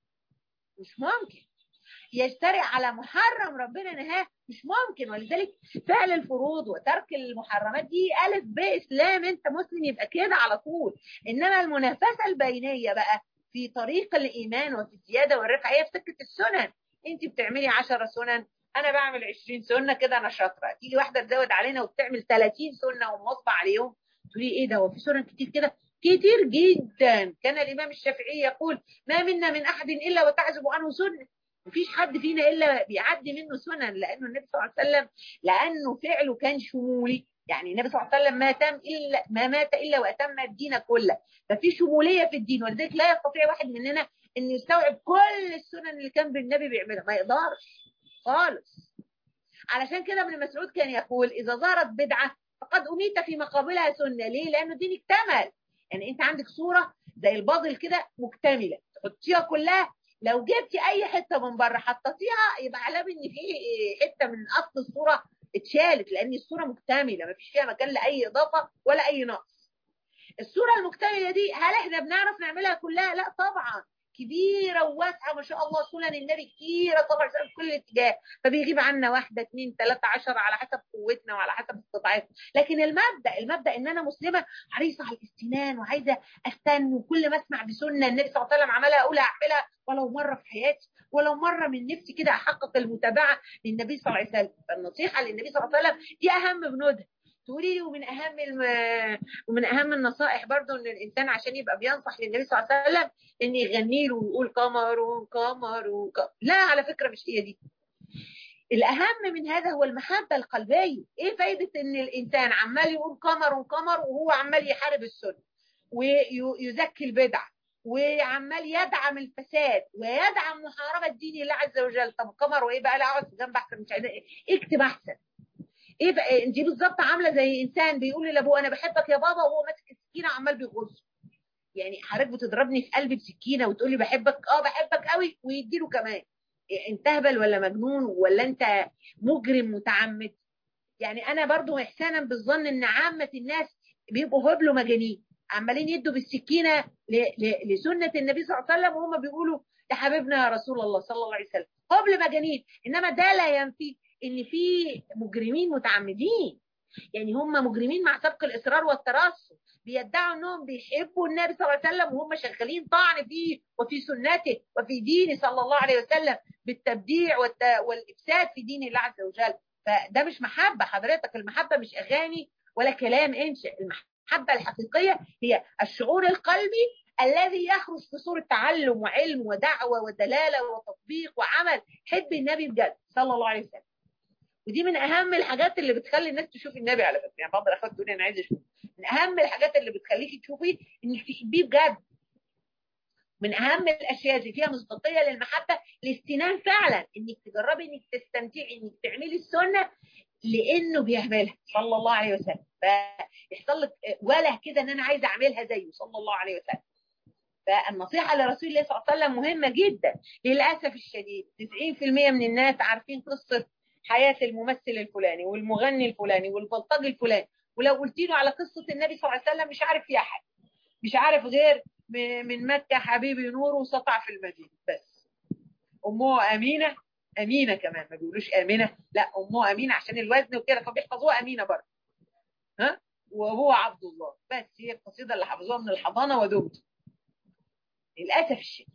مش ممكن. يجترئ على محرم ربنا نهاه؟ مش ممكن. ولذلك فعل الفروض وترك المحرمات دي الف باسلام، انت مسلم يبقى كده على طول. انما المنافسه البينيه بقى في طريق الايمان وفي الزياده والرفعه هي في سكه السنن. انت بتعملي عشرة سنن، انا بعمل عشرين سنه، كده انا شاطره. تيجي واحده تزود علينا وبتعمل ثلاثين سنه ومواظبه عليهم، تقولي ايه ده، هو في سنن كتير كده؟ كتير جدا. كان الامام الشافعي يقول ما منا من احد الا وتعزب عنه سنه. مفيش حد فينا الا بيعدي منه سنن، لانه النبي صلى الله عليه وسلم لانه فعله كان شمولي. يعني النبي صلى الله عليه وسلم ما تم الا ما مات الا واتم الدين كله، ففي شموليه في الدين. ولذلك لا يستطيع واحد مننا انه يستوعب كل السنن اللي كان النبي بيعملها، ما يقدرش خالص. علشان كده ابن مسعود كان يقول اذا ظهرت بدعه فقد اميت في مقابلها سنه. ليه؟ لانه الدين اكتمل. يعني انت عندك صوره زي الباطل كده مكتمله، تحطيها كلها، لو جبتي اي حته من بره حطيتيها يبقى علامه ان في حته من اصل الصوره اتشالت، لان الصوره مكتمله ما فيش فيها مكان لاي اضافه ولا اي نقص. الصوره المكتمله دي هل احنا بنعرف نعملها كلها؟ لا طبعا، كبيره وواسعه ما شاء الله، سنن النبي كتيره طبعا في كل اتجاه، فبيغيب عنا واحده اثنين ثلاثه عشر على حسب قوتنا وعلى حسب استطاعتنا. لكن المبدا المبدا ان انا مسلمه حريصه على الاستنان وعايزه استن، وكل ما اسمع بسنه النبي صلى الله عليه وسلم عملها اقول اعملها ولو مره في حياتي، ولو مره من نفسي كده احقق المتابعه للنبي صلى الله عليه وسلم. فالنصيحه للنبي صلى الله عليه وسلم دي اهم بنودها. تقولي لي ومن اهم الم... ومن اهم النصائح برضو ان الانسان عشان يبقى بينصح للنبي صلى الله عليه وسلم ان يغني له ويقول قمر قمر قمر. لا على فكره مش هي دي. الاهم من هذا هو المحبه القلبيه. ايه فايده ان الانسان عمال يقول قمر قمر وهو عمال يحارب السنه ويزكي البدع وعمال يدعم الفساد ويدعم محاربه دين الله عز وجل؟ طب قمر وايه بقى؟ لا اقعد في جنب احسن، مش عايزه اكتب احسن. ايه بقى؟ انت بالظبط عامله زي انسان بيقول لابوه انا بحبك يا بابا وهو ماسك السكينه عمال بيغص. يعني حضرتك بتضربني في قلبي بسكينه وتقول لي بحبك؟ اه بحبك قوي، ويديله كمان. إيه انت هبل ولا مجنون ولا انت مجرم متعمد؟ يعني انا برضو احسانا بالظن ان عامه الناس بيبقوا هبل ومجانين عمالين يدوا بالسكينه لسنه النبي صلى الله عليه وسلم وهم بيقولوا يا حبيبنا يا رسول الله صلى الله عليه وسلم. هبل مجانين. انما ده لا ينفي ان في مجرمين متعمدين، يعني هم مجرمين مع سبق الاصرار والترصد، بيدعوا انهم بيحبوا النبي صلى الله عليه وسلم وهم شغالين طعن فيه وفي سنته وفي دينه صلى الله عليه وسلم بالتبديع والافساد في دين الله عز وجل. فده مش محبه حضرتك. المحبه مش اغاني ولا كلام انشا. المحبه الحقيقيه هي الشعور القلبي الذي يخرج في صوره تعلم وعلم ودعوه ودلاله وتطبيق وعمل. حب النبي بجد صلى الله عليه وسلم. ودي من اهم الحاجات اللي بتخلي الناس تشوف النبي. على فكره يعني بعض الاخوات تقول انا عايزه اشوف. من اهم الحاجات اللي بتخليكي تشوفي انك تحبيه بجد. من اهم الاشياء اللي فيها مصداقيه للمحبه الاستنان فعلا، انك تجربي انك تستمتعي انك تعملي السنه لانه بيعملها صلى الله عليه وسلم، فيحصل لك ولا كده ان انا عايزه اعملها زيه صلى الله عليه وسلم. فالنصيحه لرسول الله صلى الله عليه وسلم مهمه جدا. للاسف الشديد تسعين بالمئة من الناس عارفين قصه حياه الممثل الفلاني والمغني الفلاني والبلطجي الفلاني، ولو قلت له على قصه النبي صلى الله عليه وسلم مش عارف فيها حاجه، مش عارف غير من مكه حبيبي نور وسطع في المدينه بس. امه امينه، امينه كمان ما بيقولوش امنه، لا امه امينه عشان الوزن وكده فبيحفظوها امينه برضه. ها وابوه عبد الله، بس هي القصيده اللي حفظوها من الحضانه ودمت. للاسف الشديد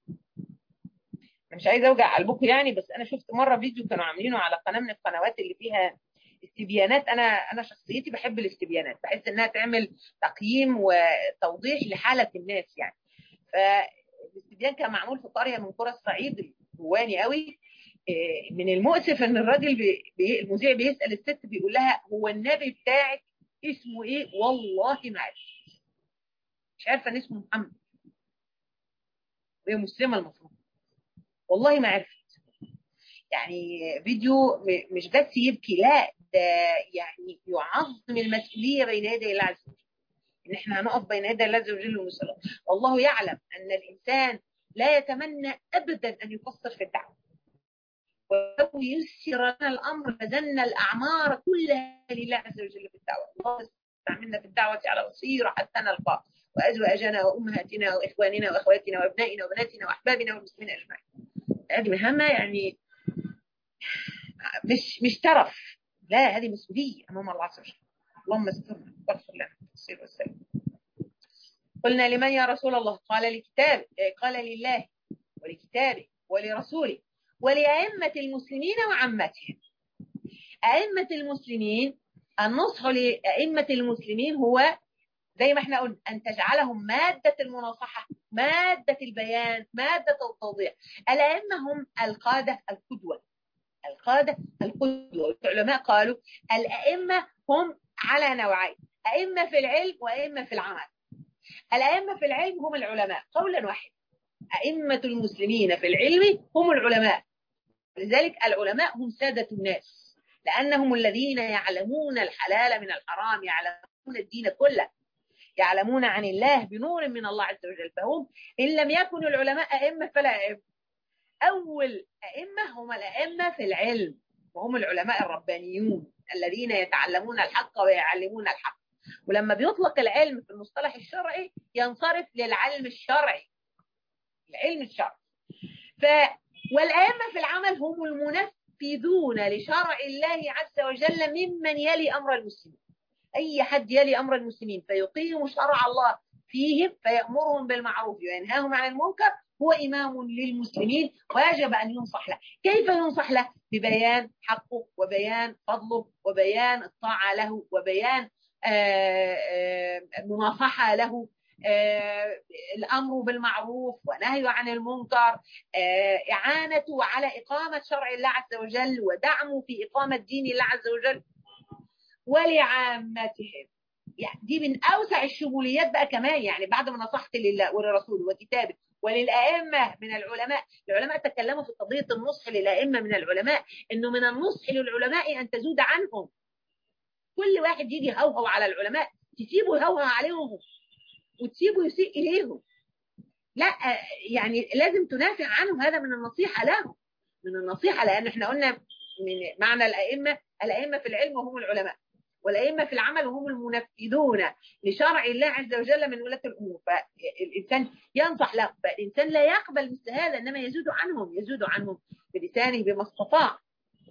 مش عايزه اوجع قلبكم يعني، بس انا شفت مره فيديو كانوا عاملينه على قناه من القنوات اللي فيها استبيانات. انا انا شخصيتي بحب الاستبيانات، بحس انها تعمل تقييم وتوضيح لحاله الناس يعني. فالاستبيان كان معمول في قريه من قرى الصعيد جواني قوي. من المؤسف ان الراجل بي بي المذيع بيسال الست بيقول لها هو النبي بتاعك اسمه ايه؟ والله ما عارف، مش عارفه ان اسمه محمد، وهي مسلمه المفروض، والله ما عرفت. يعني فيديو مش بس يبكي، لا ده يعني يعظم المسؤوليه بين يدي الله عز وجل، ان احنا هنقف بين يدي الله عز وجل ونسأله. والله يعلم ان الانسان لا يتمنى ابدا ان يقصر في الدعوه، ولو يسر لنا الامر بذلنا الاعمار كلها لله عز وجل في الدعوه. الله استعملنا في الدعوه على بصيره حتى نلقاه، وازواجنا وامهاتنا واخواننا واخواتنا وابنائنا وبناتنا واحبابنا والمسلمين اجمعين. هذه مهمه يعني مش مش ترف، لا هذه مسؤوليه امام الله عز وجل. اللهم استرنا واغفر لنا التقصير والسلام. قلنا لمن يا رسول الله؟ قال لكتاب، قال لله ولكتابه ولرسوله ولأئمة المسلمين وعامتهم. أئمة المسلمين، النصح لأئمة المسلمين هو زي ما احنا قلنا أن تجعلهم مادة المناصحة، مادة البيان، مادة التوضيح. الأئمة هم القادة القدوة، القادة القدوة. العلماء قالوا الأئمة هم على نوعين، أئمة في العلم وأئمة في العمل. الأئمة في العلم هم العلماء قولا واحد، أئمة المسلمين في العلم هم العلماء. لذلك العلماء هم سادة الناس، لأنهم الذين يعلمون الحلال من الحرام، يعلمون الدين كله، يعلمون عن الله بنور من الله عز وجل. فهم إن لم يكونوا العلماء أئمة فلا أئمة. أول أئمة هم الأئمة في العلم، وهم العلماء الربانيون الذين يتعلمون الحق ويعلمون الحق. ولما بيطلق العلم في المصطلح الشرعي ينصرف للعلم الشرعي، العلم الشرعي. ف والأئمة في العمل هم المنفذون لشرع الله عز وجل ممن يلي أمر المسلمين. أي حد يلي أمر المسلمين فيقيم شرع الله فيهم، فيأمرهم بالمعروف وينهاهم عن المنكر، هو إمام للمسلمين ويجب أن ينصح له. كيف ينصح له؟ ببيان حقه وبيان فضله وبيان الطاعة له وبيان مناصحة له، آه الأمر بالمعروف ونهي عن المنكر، آه إعانته على إقامة شرع الله عز وجل ودعمه في إقامة دين الله عز وجل. ولعامتهم، يعني دي من أوسع الشموليات بقى كمان، يعني بعد ما نصحت لله ولرسوله وكتابه وللأئمة من العلماء. العلماء تكلموا في قضية النصح للأئمة من العلماء، إنه من النصح للعلماء أن تزود عنهم. كل واحد يجي هوهو على العلماء تسيبه يهوهو عليهم وتسيبه يسيء إليهم، لا يعني لازم تنافع عنهم. هذا من النصيحة لهم، من النصيحة، لأن احنا قلنا من معنى الأئمة، الأئمة في العلم وهم العلماء، والأئمة في العمل وهم المنفذون لشرع الله عز وجل من ولاة الأمور. فالإنسان ينصح له، فالإنسان لا يقبل مثل هذا، إنما يزود عنهم، يزود عنهم بلسانه بما استطاع.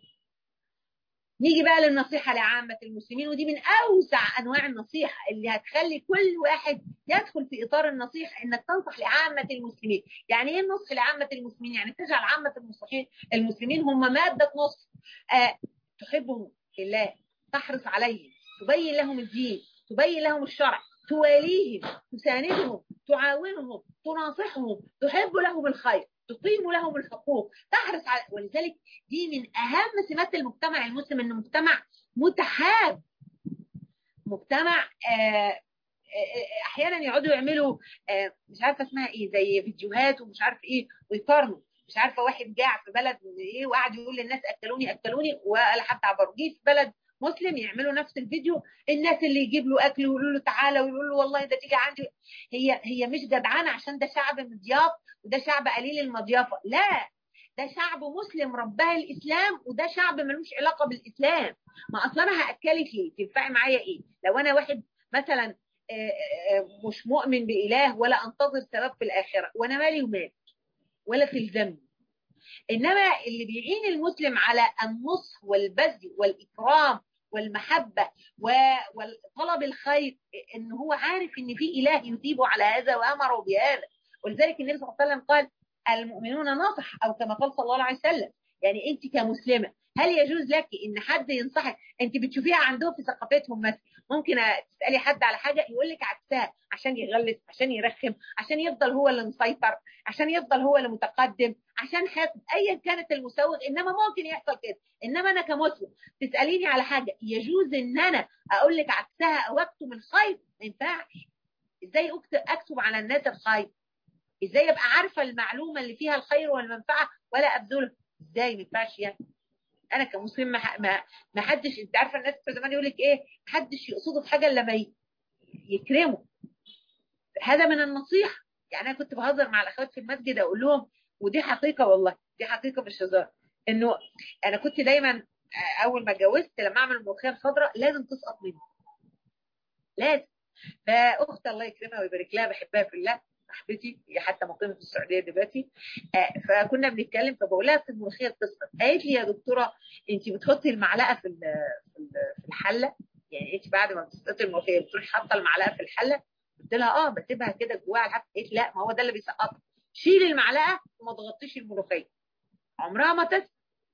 نيجي بقى للنصيحة لعامة المسلمين، ودي من أوسع أنواع النصيحة اللي هتخلي كل واحد يدخل في إطار النصيحة، إنك تنصح لعامة المسلمين. يعني إيه النصح لعامة المسلمين؟ يعني تجعل عامة المصلحين المسلمين هم مادة نصح، آه تحبهم في الله، تحرص عليهم، تبين لهم الدين، تبين لهم الشرع، تواليهم، تساندهم، تعاونهم، تناصحهم، تحب لهم الخير، تقيم لهم الحقوق، تحرص على. ولذلك دي من أهم سمات المجتمع المسلم، إنه مجتمع متحاب، مجتمع آه أحيانا يقعدوا يعملوا آه مش عارفة اسمها إيه، زي فيديوهات ومش عارف إيه، ويقارنوا. مش عارفة واحد جاع في بلد إيه وقعد يقول للناس أكلوني أكلوني، ولا حتى عبروا. جه في بلد مسلم يعملوا نفس الفيديو، الناس اللي يجيب له أكل ويقولوا له تعالى ويقولوا له والله ده تيجي عندي. هي هي مش جدعانة عشان ده شعب مضياف وده شعب قليل المضيافة، لا، ده شعب مسلم رباه الإسلام، وده شعب ملوش علاقة بالإسلام. ما أصلا أنا هأكلك ليه؟ تنفعي معايا إيه؟ لو أنا واحد مثلا مش مؤمن بإله ولا أنتظر ثواب في الآخرة، وأنا مالي ومال ولا في الذنب. إنما اللي بيعين المسلم على النصح والبذل والإكرام والمحبة وطلب الخير، إن هو عارف إن في إله يثيبه على هذا وأمره بهذا. ولذلك النبي صلى الله عليه وسلم قال المؤمنون نصح، أو كما قال صلى الله عليه وسلم. يعني أنت كمسلمة هل يجوز لك إن حد ينصحك؟ أنت بتشوفيها عندهم في ثقافتهم مثلا، ممكن تسألي حد على حاجة يقول لك عكسها عشان يغلس، عشان يرخم، عشان يفضل هو اللي مسيطر، عشان يفضل هو اللي متقدم، عشان حاسب أيا كانت المساوغ. إنما ممكن يحصل كده. إنما أنا كمسلم تسأليني على حاجة يجوز إن أنا أقول لك عكسها أو أكتم الخير؟ ما ينفعش. إزاي أكتب على الناس الخير؟ إزاي أبقى عارفة المعلومة اللي فيها الخير والمنفعة ولا أبذله؟ ازاي ما ينفعش يعني؟ انا كمسلم ما ما ما حدش، انت عارفه الناس بتوع زمان يقول لك ايه، ما حدش يقصده في حاجه الا ما يكرمه. هذا من النصيحه. يعني انا كنت بهزر مع الاخوات في المسجد اقول لهم، ودي حقيقه والله، دي حقيقه مش هزار، انه انا كنت دايما اول ما اتجوزت لما اعمل الملوخيه الخضراء لازم تسقط مني، لازم. فاخت الله يكرمها ويبارك لها، بحبها في الله، صاحبتي، هي حتى مقيمه في السعوديه دلوقتي. آه فكنا بنتكلم، فبقول لها في الملوخيه بتسقط، قالت لي يا دكتوره انت بتحطي المعلقه في في الحله، يعني انت بعد ما بتسقطي الملوخيه بتروحي حاطه المعلقه في الحله؟ قلت لها اه بسيبها كده جواها لحد. قالت لا، ما هو ده اللي بيسقطها، شيلي المعلقه وما تغطيش الملوخيه، عمرها ما تسقط.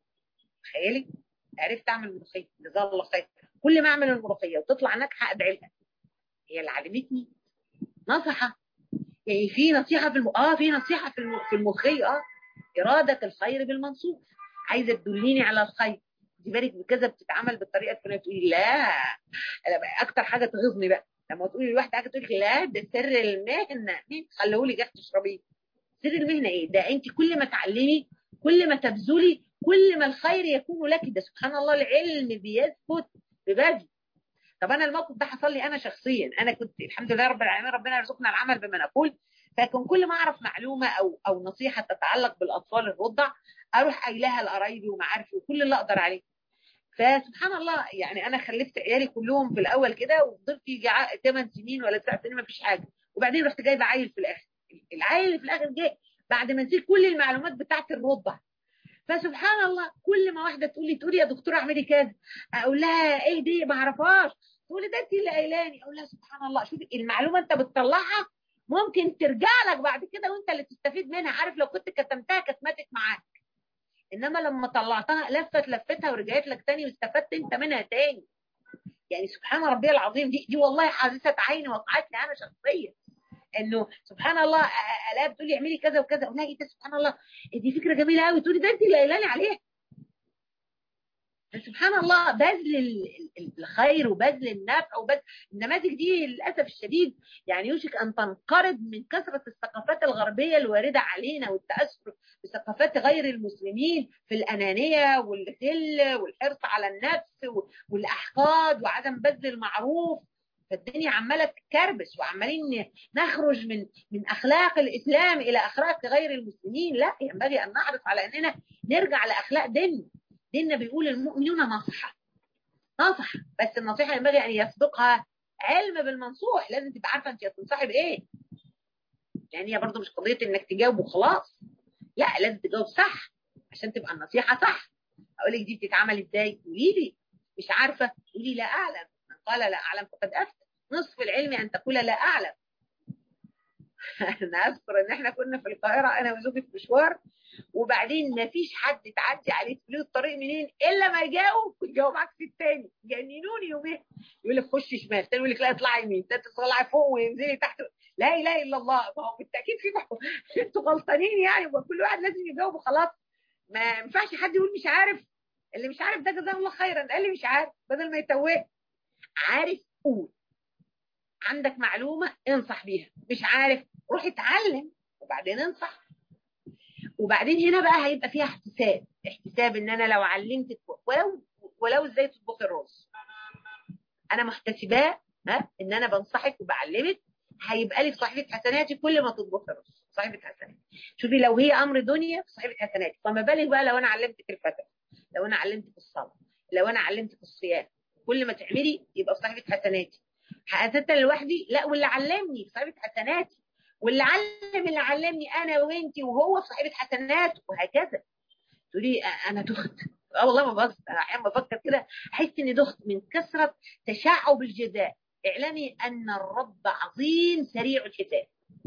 تخيلي، عرفت اعمل ملوخيه جزاها الله خير. كل ما اعمل الملوخيه وتطلع ناجحه ادعي لها، هي اللي علمتني نصحه. يعني في نصيحه في الم... اه في نصيحه في الم... في الملوخيه، اه اراده الخير بالمنصوب، عايزه تدليني على الخير، دي بالك بكذا بتتعمل بالطريقه الفلانيه، تقولي لا. اكتر حاجه تغيظني بقى لما تقولي لواحده حاجه تقول لك لا ده سر المهنه، مين خلوه لي جاي تشربيه؟ سر المهنه ايه ده؟ انت كل ما تعلمي، كل ما تبذلي، كل ما الخير يكون لك. ده سبحان الله العلم بيثبت ببذل. طب انا الموقف ده حصل لي انا شخصيا، انا كنت الحمد لله رب العالمين ربنا يرزقنا العمل بما نقول، فكان كل ما اعرف معلومه او او نصيحه تتعلق بالاطفال الرضع اروح قايلها لقرايبي ومعارفي وكل اللي اقدر عليه. فسبحان الله يعني انا خلفت عيالي كلهم في الاول كده، وفضلت يجي ثمان سنين ولا تسع سنين ما فيش حاجه، وبعدين رحت جايبه عيل في الاخر. العيل اللي في الاخر جه بعد ما نسيت كل المعلومات بتاعت الرضع. فسبحان الله كل ما واحده تقول لي تقول لي يا دكتوره اعملي كذا، اقول لها ايه دي ما اعرفهاش، تقول لي ده انت اللي قايلاني، اقول لها سبحان الله شوفي المعلومه انت بتطلعها ممكن ترجع لك بعد كده وانت اللي تستفيد منها، عارف لو كنت كتمتها كانت ماتت معاك، انما لما طلعتها لفت لفتها ورجعت لك تاني واستفدت انت منها تاني. يعني سبحان ربي العظيم، دي دي والله حادثه عين وقعت لي انا شخصيا، انه سبحان الله الاقيها بتقول لي اعملي كذا وكذا، اقول لها ايه ده سبحان الله دي فكره جميله قوي، تقول لي ده انت اللي قايله لي عليها. سبحان الله بذل الخير وبذل النفع وبذل النماذج دي للاسف الشديد يعني يوشك ان تنقرض من كثره الثقافات الغربيه الوارده علينا والتاثر بثقافات غير المسلمين في الانانيه والغل والحرص على النفس والاحقاد وعدم بذل المعروف. فالدنيا عماله تكربس وعمالين نخرج من من اخلاق الاسلام الى اخلاق غير المسلمين. لا، ينبغي ان نحرص على اننا نرجع لاخلاق ديننا. ديننا بيقول المؤمنون نصحة نصح، بس النصيحة ينبغي أن يسبقها علم بالمنصوح، لازم تبقى عارفة أنت هتنصحي بإيه. يعني هي برضه مش قضية إنك تجاوب وخلاص، لا لازم تجاوب صح عشان تبقى النصيحة صح. أقول لك دي بتتعمل إزاي؟ قولي لي. مش عارفة قولي لا أعلم، من قال لا أعلم فقد أفتى. نصف العلم أن تقول لا أعلم. أنا أذكر إن إحنا كنا في القاهرة أنا وزوجي في مشوار، وبعدين ما فيش حد تعدي عليه تقول له الطريق منين الا ما يجاوب ويجاوب عكس التاني. جننوني يومين، يقول لك خش شمال، تاني يقول لك لا اطلعي يمين، تاني تطلعي فوق وينزلي تحت. لا اله الا الله، ما هو بالتاكيد في انتوا غلطانين يعني، وكل واحد لازم يجاوب وخلاص. ما ينفعش حد يقول مش عارف. اللي مش عارف ده جزاه الله خيرا، قال لي مش عارف بدل ما يتوه. عارف قول، عندك معلومه انصح بيها، مش عارف روح اتعلم وبعدين انصح. وبعدين هنا بقى هيبقى فيها احتساب، احتساب ان انا لو علمتك ولو ولو ازاي تطبخي الرز، انا محتسباه، ها ان انا بنصحك وبعلمك، هيبقى لي في صحيفه حسناتي كل ما تطبخي الرز، صحيفه حسناتي. شوفي لو هي امر دنيا في صحيفه حسناتي، فما بالك بقى لو انا علمتك الفتح، لو انا علمتك الصلاه، لو انا علمتك الصيام، كل ما تعملي يبقى في صحيفه حسناتي. حسنت لوحدي؟ لا، واللي علمني في صحيفه حسناتي، واللي علم اللي علمني انا وانتي وهو في صحيفه حسنات، وهكذا. تقولي انا دخت؟ اه والله ما بقصد، انا احيانا بفكر كده احس اني دخت من كثره تشعب الجزاء. اعلمي ان الرب عظيم سريع الحساب.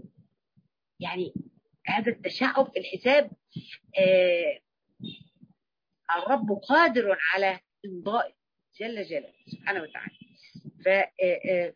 يعني هذا التشعب في الحساب، آه الرب قادر على امضائه جل جلاله سبحانه وتعالى. ف آه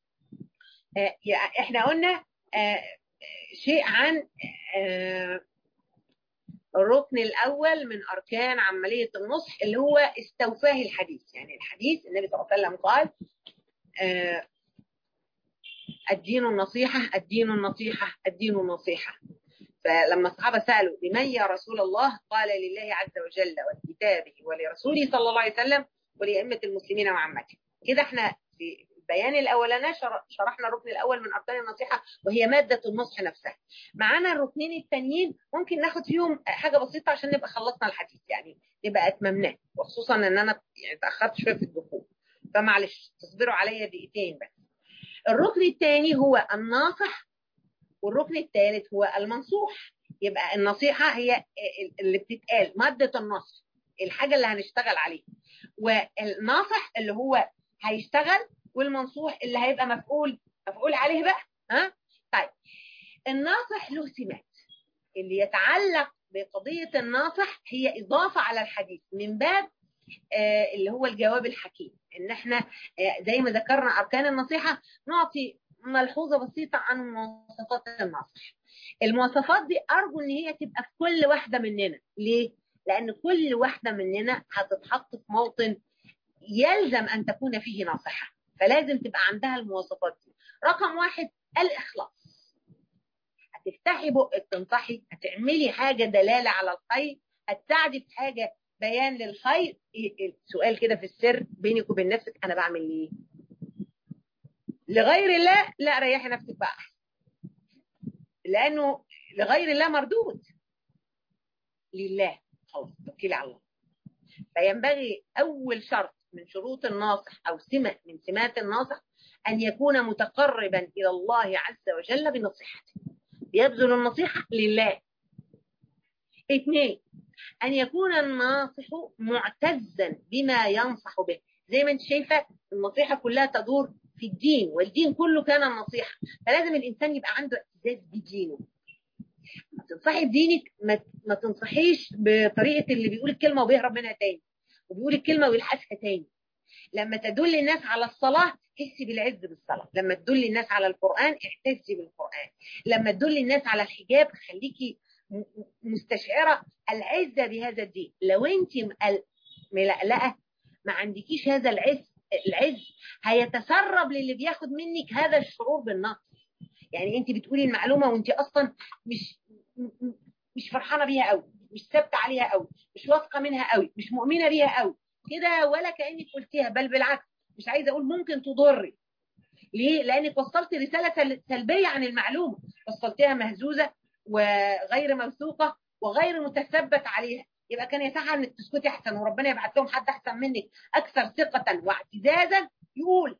آه احنا قلنا آه شيء عن آه الركن الأول من أركان عملية النصح اللي هو استوفاه الحديث. يعني الحديث النبي صلى الله عليه وسلم قال آه الدين النصيحة، الدين النصيحة، الدين النصيحة. فلما الصحابة سألوا لمن يا رسول الله؟ قال لله عز وجل ولكتابه ولرسوله صلى الله عليه وسلم ولأئمة المسلمين وعامته. كده احنا في البيان الأولاني شرحنا الركن الأول من أركان النصيحة وهي مادة النصح نفسها. معانا الركنين التانيين ممكن ناخد فيهم حاجة بسيطة عشان نبقى خلصنا الحديث، يعني نبقى أتممناه، وخصوصا أن أنا يعني تأخرت شوية في الدخول، فمعلش تصبروا عليا دقيقتين بس. الركن الثاني هو الناصح، والركن الثالث هو المنصوح. يبقى النصيحة هي اللي بتتقال، مادة النصح، الحاجة اللي هنشتغل عليها، والناصح اللي هو هيشتغل، والمنصوح اللي هيبقى مفعول مفعول عليه بقى. ها طيب، الناصح له سمات. اللي يتعلق بقضية الناصح هي إضافة على الحديث من باب آه اللي هو الجواب الحكيم، ان احنا آه زي ما ذكرنا اركان النصيحة نعطي ملحوظة بسيطة عن مواصفات الناصح. المواصفات دي ارجو ان هي تبقى في كل واحدة مننا. ليه؟ لان كل واحدة مننا هتتحط في موطن يلزم ان تكون فيه ناصحة، فلازم تبقى عندها المواصفات دي. رقم واحد الإخلاص. هتفتحي بقك تنصحي، هتعملي حاجة دلالة على الخير، هتساعدي في حاجة بيان للخير. سؤال كده في السر بينك وبين نفسك، أنا بعمل ليه؟ لغير الله؟ لا، ريحي نفسك بقى، لأنه لغير الله مردود. لله خلاص، توكلي على الله. فينبغي أول شرط من شروط الناصح أو سمة من سمات الناصح أن يكون متقربا إلى الله عز وجل بنصيحته، يبذل النصيحة لله. اثنين، أن يكون الناصح معتزا بما ينصح به. زي ما انت شايفة النصيحة كلها تدور في الدين، والدين كله كان النصيحة، فلازم الإنسان يبقى عنده اعتزاز بدينه. ما تنصحي بدينك، ما, ما تنصحيش بطريقة اللي بيقول الكلمة وبيهرب منها تاني، وبيقول الكلمة ويلحسها تاني. لما تدل الناس على الصلاة حسي بالعز بالصلاة، لما تدل الناس على القرآن اعتزي بالقرآن، لما تدل الناس على الحجاب خليكي مستشعرة العزة بهذا الدين. لو انت ملقلقة ما عندكيش هذا العز العز هيتسرب للي بياخد منك هذا الشعور بالنقص. يعني انت بتقولي المعلومة وانت اصلا مش مش فرحانة بيها قوي، مش ثابتة عليها قوي، مش واثقة منها قوي، مش مؤمنة بيها قوي كده، ولا كأنك قلتيها، بل بالعكس مش عايزة اقول ممكن تضري. ليه؟ لانك وصلت رسالة سلبية عن المعلومة، وصلتها مهزوزة وغير موثوقة وغير متثبت عليها. يبقى كان يسعى انك تسكتي احسن، وربنا يبعت لهم حد احسن منك اكثر ثقة واعتزازا يقول.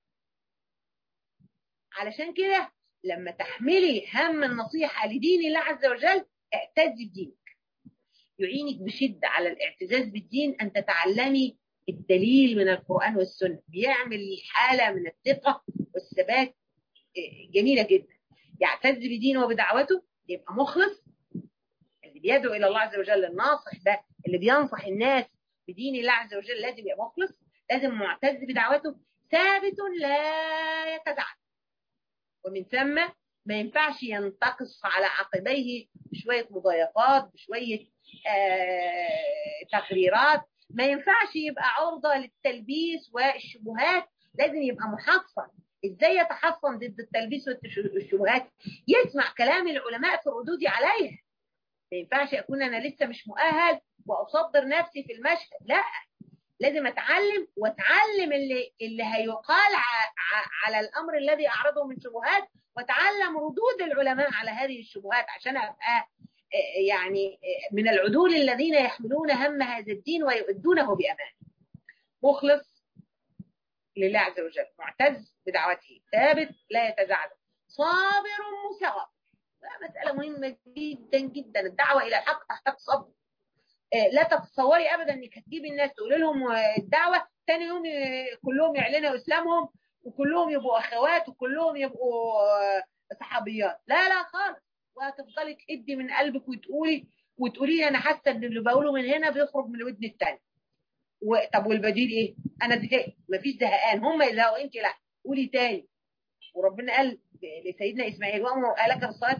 علشان كده لما تحملي هم النصيحة لدين الله عز وجل اعتزي بدينك. يعينك بشدة على الاعتزاز بالدين أن تتعلمي الدليل من القرآن والسنة، بيعمل حالة من الثقة والثبات جميلة جدا. يعتز بدينه وبدعوته، يبقى مخلص، اللي بيدعو إلى الله عز وجل الناصح ده اللي بينصح الناس بدين الله عز وجل لازم يبقى مخلص، لازم معتز بدعوته، ثابت لا يتزعزع، ومن ثم ما ينفعش ينتقص على عقبيه بشوية مضايقات، بشوية آه تقريرات. ما ينفعش يبقى عرضة للتلبيس والشبهات، لازم يبقى محصن. ازاي يتحصن ضد التلبيس والشبهات؟ يسمع كلام العلماء في الردود عليها. ما ينفعش اكون انا لسه مش مؤهل واصدر نفسي في المشهد، لا، لازم اتعلم، واتعلم اللي اللي هيقال على الامر الذي اعرضه من شبهات، واتعلم ردود العلماء على هذه الشبهات عشان ابقى يعني من العدول الذين يحملون هم هذا الدين ويؤدونه بأمان. مخلص لله عز وجل، معتز بدعوته، ثابت لا يتزعزع، صابر مصغر. مسألة مهمة جدا جدا، الدعوة إلى الحق تحتاج صبر. لا تتصوري أبدا أنك هتجيبي الناس تقول لهم الدعوة ثاني يوم كلهم يعلنوا إسلامهم وكلهم يبقوا أخوات وكلهم يبقوا صحابيات، لا لا خالص. وهتفضلي تهدي من قلبك وتقولي وتقولي انا حاسه ان اللي بقوله من هنا بيخرج من الودن الثاني. طب والبديل ايه؟ انا زهقت. مفيش زهقان، هم يزهقوا انت لا، قولي تاني. وربنا قال لسيدنا اسماعيل وامر اهلك بالصلاه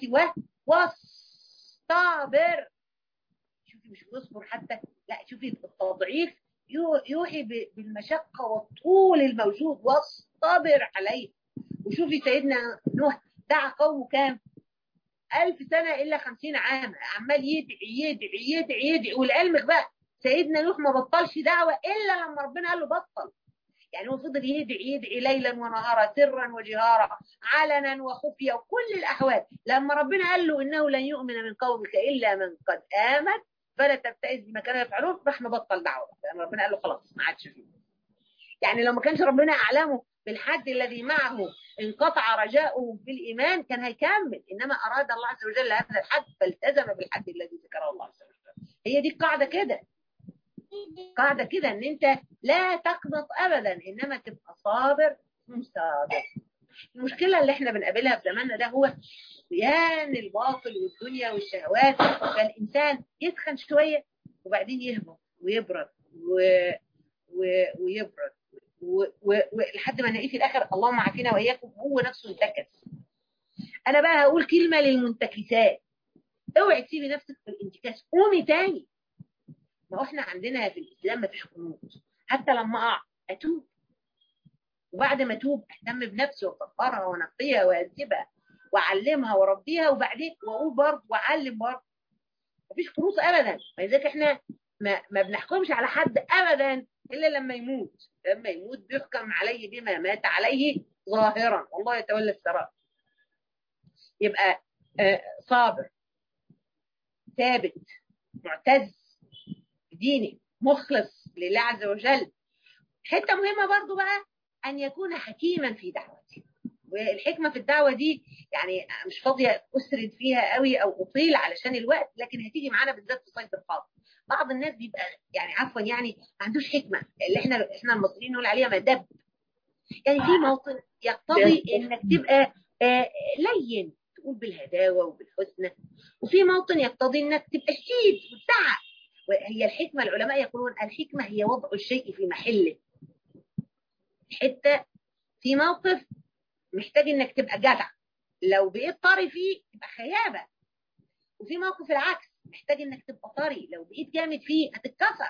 واصطبر. شوفي مش بيصبر حتى، لا شوفي التضعيف يوحي بالمشقه والطول الموجود، واصطبر عليه. وشوفي سيدنا نوح دعا قومه كام؟ ألف سنة إلا خمسين عام، عمال يدعي يدعي يدعي يدعي. ولعلمك بقى سيدنا نوح ما بطلش دعوة إلا لما ربنا قال له بطل. يعني هو فضل يدعي يدعي ليلا ونهارا، سرا وجهارا، علنا وخفيا، وكل الأحوال. لما ربنا قال له إنه لن يؤمن من قومك إلا من قد آمن فلا تبتئس بما كانوا يفعلون، راح مبطل دعوة لأن ربنا قال له خلاص ما عادش فيه. يعني لو ما كانش ربنا أعلمه بالحد الذي معه انقطع رجاؤه في الإيمان كان هيكمل، إنما أراد الله عز وجل هذا الحد فالتزم بالحد الذي ذكره الله عز وجل. هي دي القاعدة كده، قاعدة كده ان انت لا تقنط ابدا، انما تبقى صابر مصابر. المشكلة اللي احنا بنقابلها في زماننا ده هو طغيان الباطل والدنيا والشهوات، فالانسان يسخن شوية وبعدين يهبط ويبرد و... و... ويبرد ولحد ما نلاقيه في الاخر اللهم عافينا واياكم هو نفسه انتكس. انا بقى هقول كلمة للمنتكسات، اوعي تسيبي نفسك في الانتكاس، قومي تاني. ما احنا عندنا في الاسلام ما فيش قنوط، حتى لما اقع اتوب، وبعد ما اتوب اهتم بنفسي واطهرها وانقيها واهذبها واعلمها واربيها، وبعدين واقول برضه واعلم برضه. ما فيش قنوط ابدا. فلذلك احنا ما, ما بنحكمش على حد ابدا الا لما يموت. لما يموت بيحكم عليه بما مات عليه ظاهرا، والله يتولى السرائر. يبقى آه صابر ثابت معتز ديني مخلص لله عز وجل. حته مهمه برضو بقى ان يكون حكيما في دعوته. والحكمه في الدعوه دي يعني مش فاضيه اسرد فيها قوي او اطيل علشان الوقت، لكن هتيجي معانا بالذات في صيد الخاطر. بعض الناس بيبقى يعني عفوا يعني ما عندوش حكمه، اللي احنا احنا المصريين نقول عليها مدب. يعني في موطن يقتضي انك تبقى آه لين تقول بالهداوه وبالحسنى، وفي موطن يقتضي انك تبقى شديد وتزعق. وهي الحكمة العلماء يقولون الحكمة هي وضع الشيء في محله. حتى في موقف محتاج انك تبقى جدع، لو بقيت طري فيه تبقى خيابة. وفي موقف العكس محتاج انك تبقى طري، لو بقيت جامد فيه هتتكسر.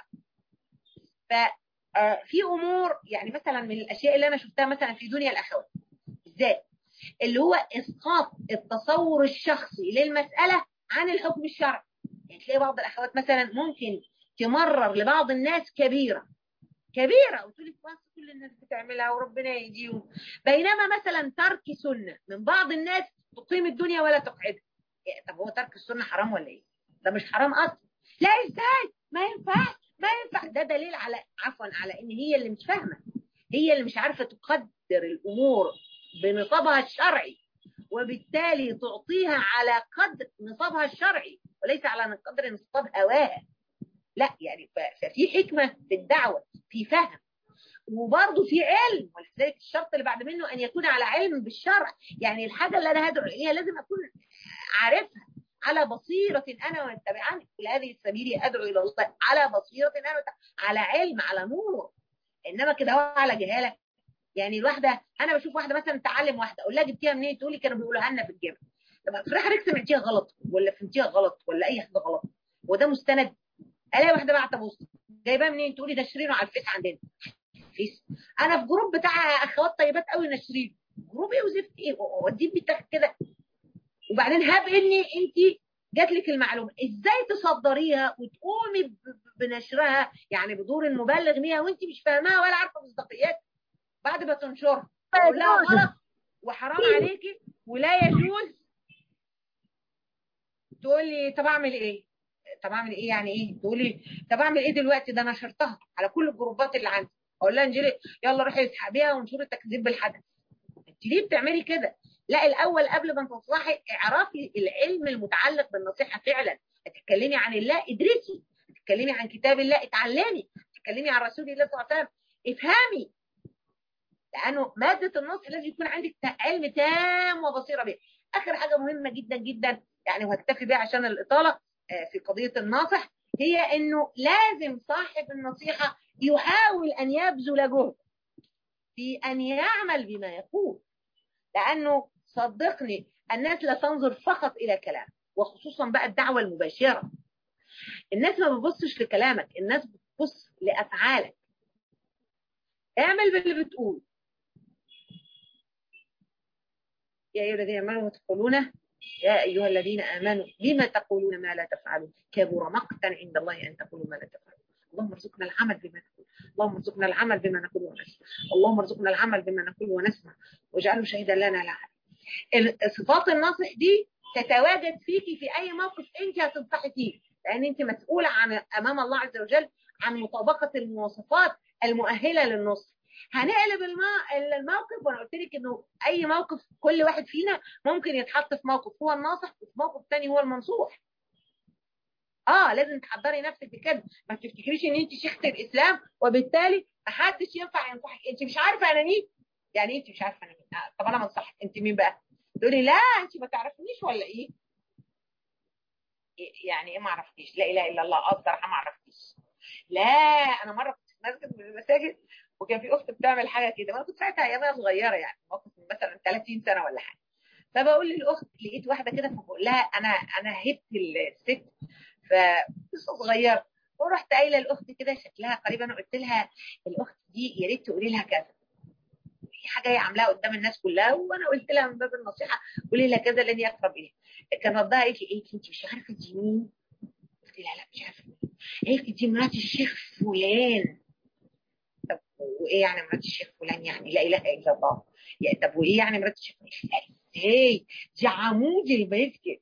ففي امور يعني مثلا من الاشياء اللي انا شفتها مثلا في دنيا الاخوات بالذات، اللي هو اسقاط التصور الشخصي للمسألة عن الحكم الشرعي. يعني تلاقي بعض الاخوات مثلا ممكن تمرر لبعض الناس كبيرة كبيرة وتقولي بس كل الناس بتعملها وربنا يهديهم، بينما مثلا ترك سنة من بعض الناس تقيم الدنيا ولا تقعدها. يعني طب هو ترك السنة حرام ولا ايه؟ ده مش حرام اصلا. لا ازاي ما ينفعش ما ينفع. ده دليل على عفوا على ان هي اللي مش فاهمة، هي اللي مش عارفة تقدر الامور بنصابها الشرعي، وبالتالي تعطيها على قدر نصابها الشرعي وليس على قدر نصاب هواها. لا يعني ففي حكمة في الدعوة، في فهم، وبرضه في علم. ولذلك الشرط اللي بعد منه أن يكون على علم بالشرع. يعني الحاجة اللي أنا هدعو إليها لازم أكون عارفها على بصيرة أنا ومن تبعني كل هذه السبيل أدعو إلى الله على بصيرة أنا على علم على نور. إنما كده هو على جهالة. يعني الواحدة أنا بشوف واحدة مثلا تعلم واحدة أقول لها جبتيها منين؟ تقول لي كانوا بيقولوها لنا في الجامعة. طب في الآخر سمعتيها غلط ولا فهمتيها غلط ولا أي حاجة غلط، وده مستند. الاقي واحده بعت بوست جايباها منين؟ تقولي ده شيرينه على الفيس عندنا. فيس انا في جروب بتاع اخوات طيبات قوي ناشرين. جروب ايه وزفت ايه ودي بتاخد كده. وبعدين هاب اني انت جات لك المعلومه ازاي تصدريها وتقومي بنشرها يعني بدور المبلغ بيها وانت مش فاهماها ولا عارفه مصداقياتها بعد ما تنشرها تقول لها غلط وحرام عليكي ولا يجوز. تقول لي طب اعمل ايه؟ طب اعمل ايه يعني ايه؟ تقول لي طب اعمل ايه دلوقتي؟ ده انا نشرتها على كل الجروبات اللي عندي. اقول لها انجلي يلا روحي اسحبيها وانشري التكذيب بالحدث. انت ليه بتعملي كده؟ لا الاول قبل ما تنصحي اعرفي العلم المتعلق بالنصيحه فعلا. هتتكلمي عن الله ادرسي، هتتكلمي عن كتاب الله اتعلمي، هتتكلمي عن رسول الله صلى الله عليه وسلم افهمي. لانه ماده النصح لازم يكون عندك علم تام وبصيره بيه. اخر حاجه مهمه جدا جدا يعني وهكتفي بيها عشان الاطاله في قضية الناصح، هي انه لازم صاحب النصيحة يحاول ان يبذل جهد في ان يعمل بما يقول. لانه صدقني الناس لا تنظر فقط الى كلام، وخصوصا بقى الدعوة المباشرة. الناس ما بتبصش لكلامك، الناس بتبص لافعالك. اعمل باللي بتقول. يا ايها الذين امنوا تدخلون يا أيها الذين آمنوا لما تقولون ما لا تفعلون كبر مقتا عند الله أن تقولوا ما لا تفعلون. اللهم ارزقنا العمل بما نقول، اللهم ارزقنا العمل بما نقول ونسمع، اللهم ارزقنا العمل بما نقول ونسمع واجعله شهيدا لنا لا علينا. صفات الناصح دي تتواجد فيكي في أي موقف أنت هتنصحي فيه، لأن أنت مسؤولة عن أمام الله عز وجل عن مطابقة المواصفات المؤهلة للنصح. هنقلب الموقف، وانا قلت لك انه اي موقف كل واحد فينا ممكن يتحط في موقف هو الناصح وفي موقف ثاني هو المنصوح. اه لازم تحضري نفسك بكده، ما تفتكريش ان انت شيخة الاسلام وبالتالي ما حدش ينفع ينصحك. انت مش عارفه انا مين؟ يعني انت مش عارفه انا مين؟ آه. طب انا بنصحك، انت مين بقى؟ تقولي لا انت ما تعرفنيش ولا ايه؟ يعني ايه ما عرفتيش؟ لا اله الا الله. اه بصراحه ما عرفتيش. لا انا مره كنت في مسجد من المساجد وكان في اخت بتعمل حاجه كده، وانا كنت ساعتها ايامها صغيره يعني موقف مثلا ثلاثين سنه ولا حاجه. فبقول للاخت لقيت واحده كده فبقول لها انا انا هبت الست فقصه صغيره، ورحت قايله لاختي كده شكلها قريبا، انا قلت لها الاخت دي يا ريت تقولي لها كذا، في حاجه هي عاملاها قدام الناس كلها وانا قلت لها من باب النصيحه قولي لها كذا لن يقرب اليها. كان ردها قالت لي ايه انت مش عارفه دي مين؟ قلت لها لا مش عارفه مين. قالت لي دي مرات الشيخ فلان. طب وايه يعني مرات الشيخ فلان؟ يعني لا اله الا الله. يعني طب وايه يعني مرات الشيخ فلان؟ ازاي دي عمود المسجد.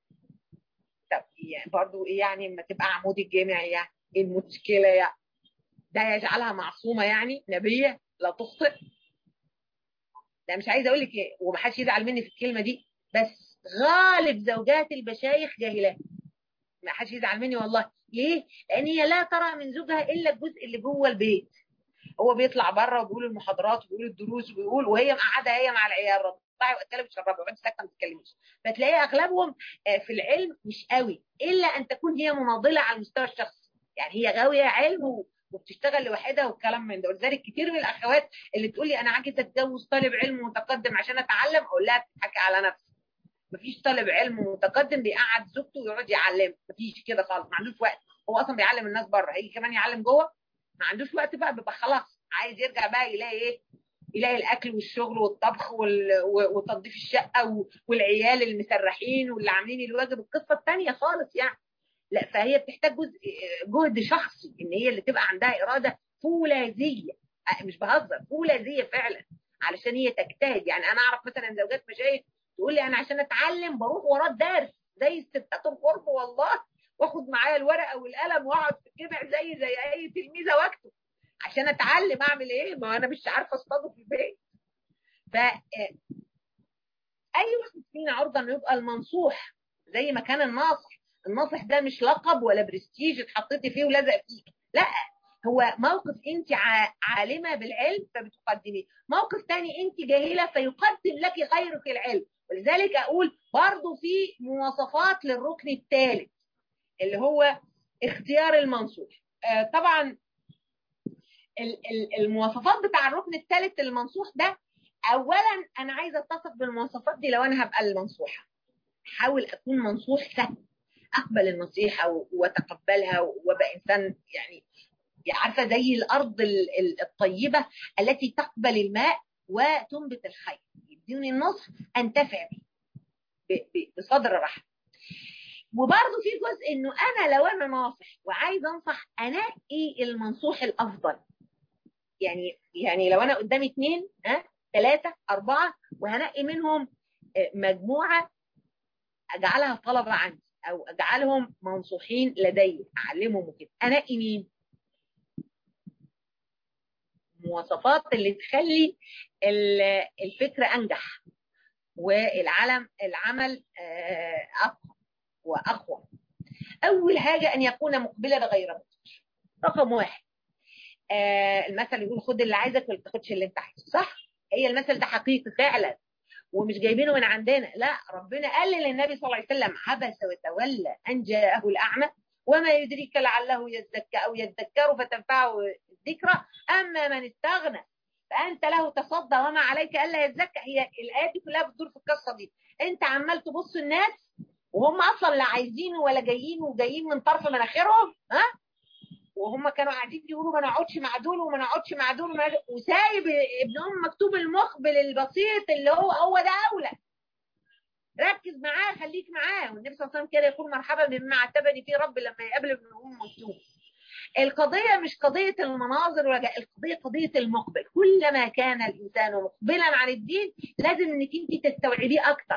طب يعني برضه ايه يعني لما تبقى عمود الجامع؟ يعني ايه المشكله يعني؟ ده يجعلها معصومه يعني نبيه لا تخطئ؟ لا مش عايزه اقول لك ايه، ومحدش يزعل مني في الكلمه دي، بس غالب زوجات المشايخ جاهلات. ما حدش يزعل مني والله. ليه؟ لان هي لا ترى من زوجها الا الجزء اللي جوه البيت. هو بيطلع بره وبيقول المحاضرات وبيقول الدروس وبيقول، وهي مقعده هي مع العيال رضعي واتكلم شربي وانت ساكته ما تتكلميش. فتلاقي اغلبهم في العلم مش قوي الا ان تكون هي مناضله على المستوى الشخصي، يعني هي غاويه علم وبتشتغل لوحدها والكلام من ده. ولذلك كتير من الاخوات اللي تقول لي انا عايزه اتجوز طالب علم متقدم عشان اتعلم، اقول لها بتضحكي على نفسك. مفيش طالب علم متقدم بيقعد زوجته ويقعد يعلم، مفيش كده خالص، ما عندوش وقت. هو اصلا بيعلم الناس بره، هيجي كمان يعلم جوه؟ ما عندوش وقت بقى، بيبقى خلاص عايز يرجع بقى يلاقي ايه؟ يلاقي الاكل والشغل والطبخ وتنظيف الشقه والعيال المسرحين واللي عاملين الواجب، القصه الثانيه خالص يعني. لا فهي بتحتاج جزء جهد شخصي، ان هي اللي تبقى عندها اراده فولاذيه، مش بهزر، فولاذيه فعلا علشان هي تجتهد. يعني انا اعرف مثلا زوجات مشايخ تقول لي انا عشان اتعلم بروح وراه الدرس زي الستات الغرب والله، واخد معايا الورقه والقلم واقعد في الجامع زي زي اي تلميذه واكتب عشان اتعلم. اعمل ايه؟ ما انا مش عارفه اصطاده في البيت. ف اي واحد فينا عرضه انه يبقى المنصوح زي ما كان الناصح. الناصح ده مش لقب ولا برستيج اتحطيتي فيه ولزق فيك، لا، هو موقف انت عالمه بالعلم فبتقدميه، موقف تاني انت جاهله فيقدم لك غيرك العلم. ولذلك اقول برضو في مواصفات للركن الثالث اللي هو اختيار المنصوح. آه طبعا المواصفات بتاع الركن الثالث المنصوح ده، اولا انا عايزه اتصف بالمواصفات دي. لو انا هبقى المنصوحه حاول اكون منصوح سهل، اقبل النصيحه واتقبلها وابقى انسان يعني عارفه زي الارض الطيبه التي تقبل الماء وتنبت الخير. يديني النصح انتفع به بصدر رحب. وبرضه في جزء انه انا لو انا ناصح وعايز انصح انقي المنصوح الافضل. يعني يعني لو انا قدامي اثنين ها ثلاثه اربعه وهنقي منهم مجموعه اجعلها طلبه عندي او اجعلهم منصوحين لدي اعلمهم وكده، انقي مين؟ المواصفات اللي تخلي الفكره انجح والعلم العمل اقوى واقوى. اول حاجه ان يكون مقبلا غير مدبر. رقم واحد. آه المثل يقول خد اللي عايزك ولا تاخدش اللي انت عايزه، صح؟ هي المثل ده حقيقي فعلا ومش جايبينه من عندنا، لا، ربنا قال للنبي صلى الله عليه وسلم عبس وتولى ان جاءه الاعمى وما يدريك لعله يزكى او يذكر فتنفعه الذكرى اما من استغنى فانت له تصدى وما عليك الا يزكى. هي الايات دي كلها بتدور في القصه دي. انت عمال تبص الناس وهم اصلا لا عايزين ولا جايين وجايين من طرف مناخيرهم، ها، وهم كانوا قاعدين يقولوا ما نقعدش مع دول وما نقعدش مع دول وسايب ابنهم مكتوب المقبل البسيط اللي هو هو ده اولى. ركز معاه، خليك معاه. والنبي صلى الله عليه وسلم كده يقول مرحبا بمن عاتبني فيه ربي لما يقابل ابن ام مكتوم. القضيه مش قضيه المناظر ولا القضيه قضيه المقبل. كلما كان الانسان مقبلا عن الدين لازم انك انت تستوعبيه اكثر.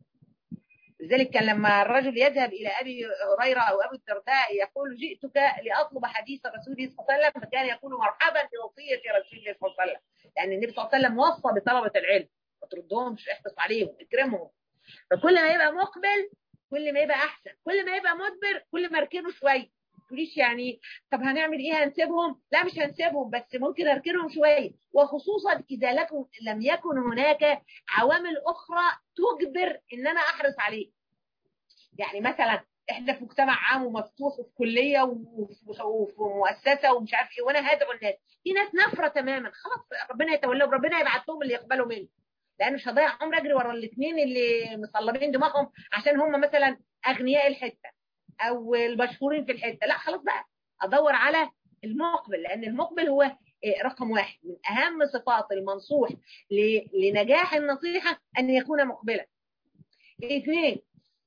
لذلك كان لما الرجل يذهب الى ابي هريره او ابي الدرداء يقول جئتك لاطلب حديث رسول الله صلى الله عليه وسلم، فكان يقول مرحبا بوصيه رسول الله صلى الله عليه وسلم، لان النبي صلى الله عليه وسلم وصى بطلبه العلم ما تردهمش، احرص عليهم، اكرمهم. فكل ما يبقى مقبل كل ما يبقى احسن، كل ما يبقى مدبر كل ما اركنه شويه. تقوليش يعني طب هنعمل ايه هنسيبهم؟ لا مش هنسيبهم، بس ممكن اركنهم شويه، وخصوصا اذا لكم لم يكن هناك عوامل اخرى تجبر ان انا احرص عليه. يعني مثلا احنا في مجتمع عام ومفتوح وفي كليه وفي مؤسسه ومش عارف ايه، وانا هدعو الناس، في ناس نفره تماما، خلاص ربنا يتولاهم، ربنا يبعت لهم اللي يقبلوا منه، لان مش هضيع عمر اجري ورا الاثنين اللي مصلبين دماغهم عشان هم مثلا اغنياء الحته او المشهورين في الحته. لا خلاص بقى ادور على المقبل، لان المقبل هو رقم واحد من اهم صفات المنصوح لنجاح النصيحه ان يكون مقبلا. اثنين،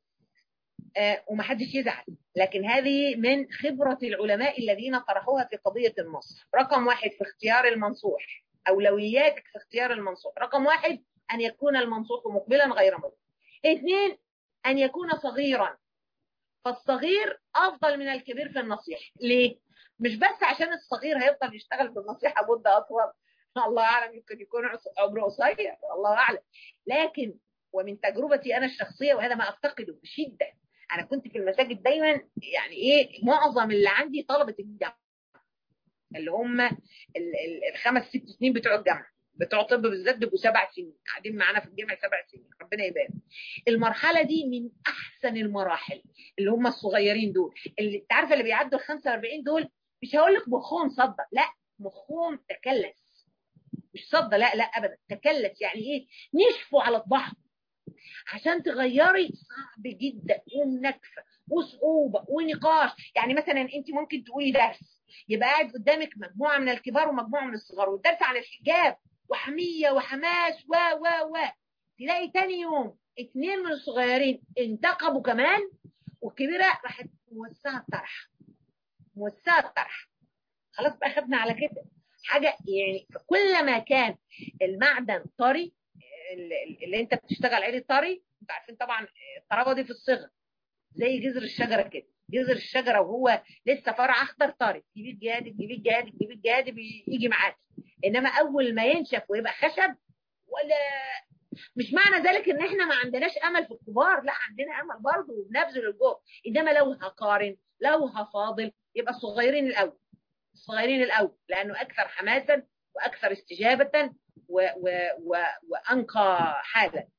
آه ومحدش يزعل، لكن هذه من خبره العلماء الذين طرحوها في قضيه النصح. رقم واحد في اختيار المنصوح، اولوياتك في اختيار المنصوح، رقم واحد ان يكون المنصوح مقبلا غير مدبر. اثنين، ان يكون صغيرا، فالصغير افضل من الكبير في النصيحه. ليه؟ مش بس عشان الصغير هيفضل يشتغل في النصيحه مده اطول، الله اعلم يمكن يكون عمره قصير، الله اعلم، لكن ومن تجربتي انا الشخصيه وهذا ما افتقده بشده، انا كنت في المساجد دايما يعني ايه معظم اللي عندي طلبه الجامعه اللي هم الخمس ست سنين بتوع الجامعه، بتوع طب بالذات بيبقوا سبع سنين قاعدين معانا في الجامعه سبع سنين، ربنا يبارك. المرحله دي من احسن المراحل، اللي هم الصغيرين دول، اللي انت عارفه اللي بيعدوا ال خمسة وأربعين دول، مش هقول لك مخهم صدى، لا مخهم تكلس، مش صدى، لا لا ابدا، تكلس. يعني ايه؟ نشفوا على طباعهم. عشان تغيري صعب جدا ومنكفه وصعوبه ونقاش. يعني مثلا انت ممكن تقولي درس يبقى قاعد قدامك مجموعه من الكبار ومجموعه من الصغار، والدرس عن الحجاب وحميه وحماس و و و تلاقي تاني يوم اثنين من الصغيرين انتقبوا كمان، والكبيره راحت موسعه الطرح، موسعه الطرح. خلاص بقى خدنا على كده حاجه. يعني كل ما كان المعدن طري، اللي انت بتشتغل عليه طري، انتوا عارفين طبعا الطراوه دي في الصغر زي جذر الشجره كده، جذر الشجره وهو لسه فرع اخضر طري، تجيبيه الجهاد تجيبيه الجهاد تجيبيه الجهاد بيجي معاك. انما اول ما ينشف ويبقى خشب، ولا مش معنى ذلك ان احنا ما عندناش امل في الكبار، لا عندنا امل برضه وبنبذل الجهد. انما لو هقارن، لو هفاضل، يبقى الصغيرين الاول، الصغيرين الاول، لانه اكثر حماسا واكثر استجابه و و و وانقى حالا.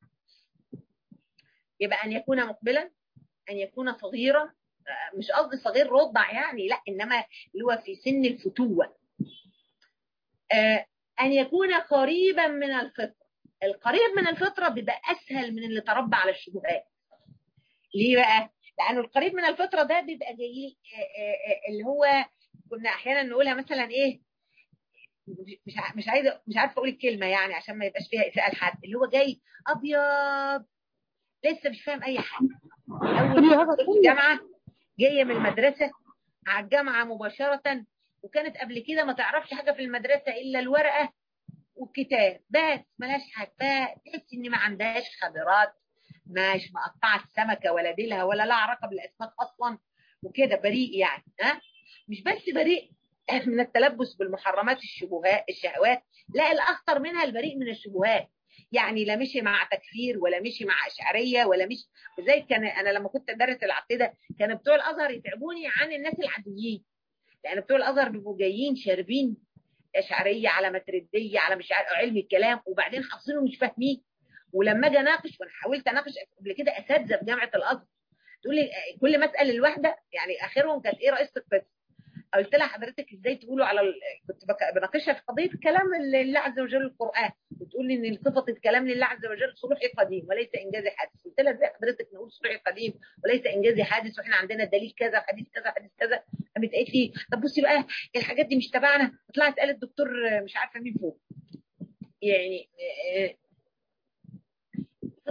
يبقى ان يكون مقبلا، ان يكون صغيرا، مش قصدي صغير رضع يعني، لا، انما اللي هو في سن الفتوه. ان يكون قريبا من الفطره. القريب من الفطره بيبقى اسهل من اللي تربى على الشبهات. ليه بقى؟ لانه القريب من الفطره ده بيبقى جاي اللي هو كنا احيانا نقولها مثلا ايه، مش مش عايزه مش عارفه اقول الكلمه يعني عشان ما يبقاش فيها اساءه لحد، اللي هو جاي ابيض لسه مش فاهم اي حاجه. اول ما دخلت الجامعه جايه من المدرسه على الجامعه مباشره، وكانت قبل كده ما تعرفش حاجه في المدرسه الا الورقه والكتاب بس، ملهاش حاجه، تحس ان ما عندهاش خبرات، مش مقطعه السمكه ولا ديلها ولا لها علاقه بالاسماك اصلا، وكده بريء يعني. ها مش بس بريء من التلبس بالمحرمات الشبهات الشهوات، لا الاخطر منها البريء من الشبهات. يعني لا مشي مع تكفير ولا مشي مع اشعريه ولا مشي زي كان انا لما كنت ادرس العقيده كان بتوع الازهر يتعبوني عن الناس العاديين، لان بتوع الازهر بيبقوا جايين شاربين اشعريه على مترديه على مش عارف علم الكلام، وبعدين حافظينه مش فاهمين. ولما اجي اناقش، وانا حاولت اناقش قبل كده اساتذه في جامعه الازهر، تقول لي كل ما اسال الواحده يعني اخرهم كانت ايه رئيسه القسم، قلت لها حضرتك ازاي تقولوا على ال... كنت بناقشها في قضيه كلام الله عز وجل القران، بتقول لي ان صفه الكلام لله عز وجل صلوحي قديم وليس انجازي حادث. قلت لها ازاي حضرتك نقول صلوحي قديم وليس انجازي حادث واحنا عندنا دليل كذا حديث كذا حديث كذا؟ قامت قالت لي طب بصي بقى الحاجات دي مش تبعنا، طلعت قالت الدكتور مش عارفه مين فوق. يعني فطر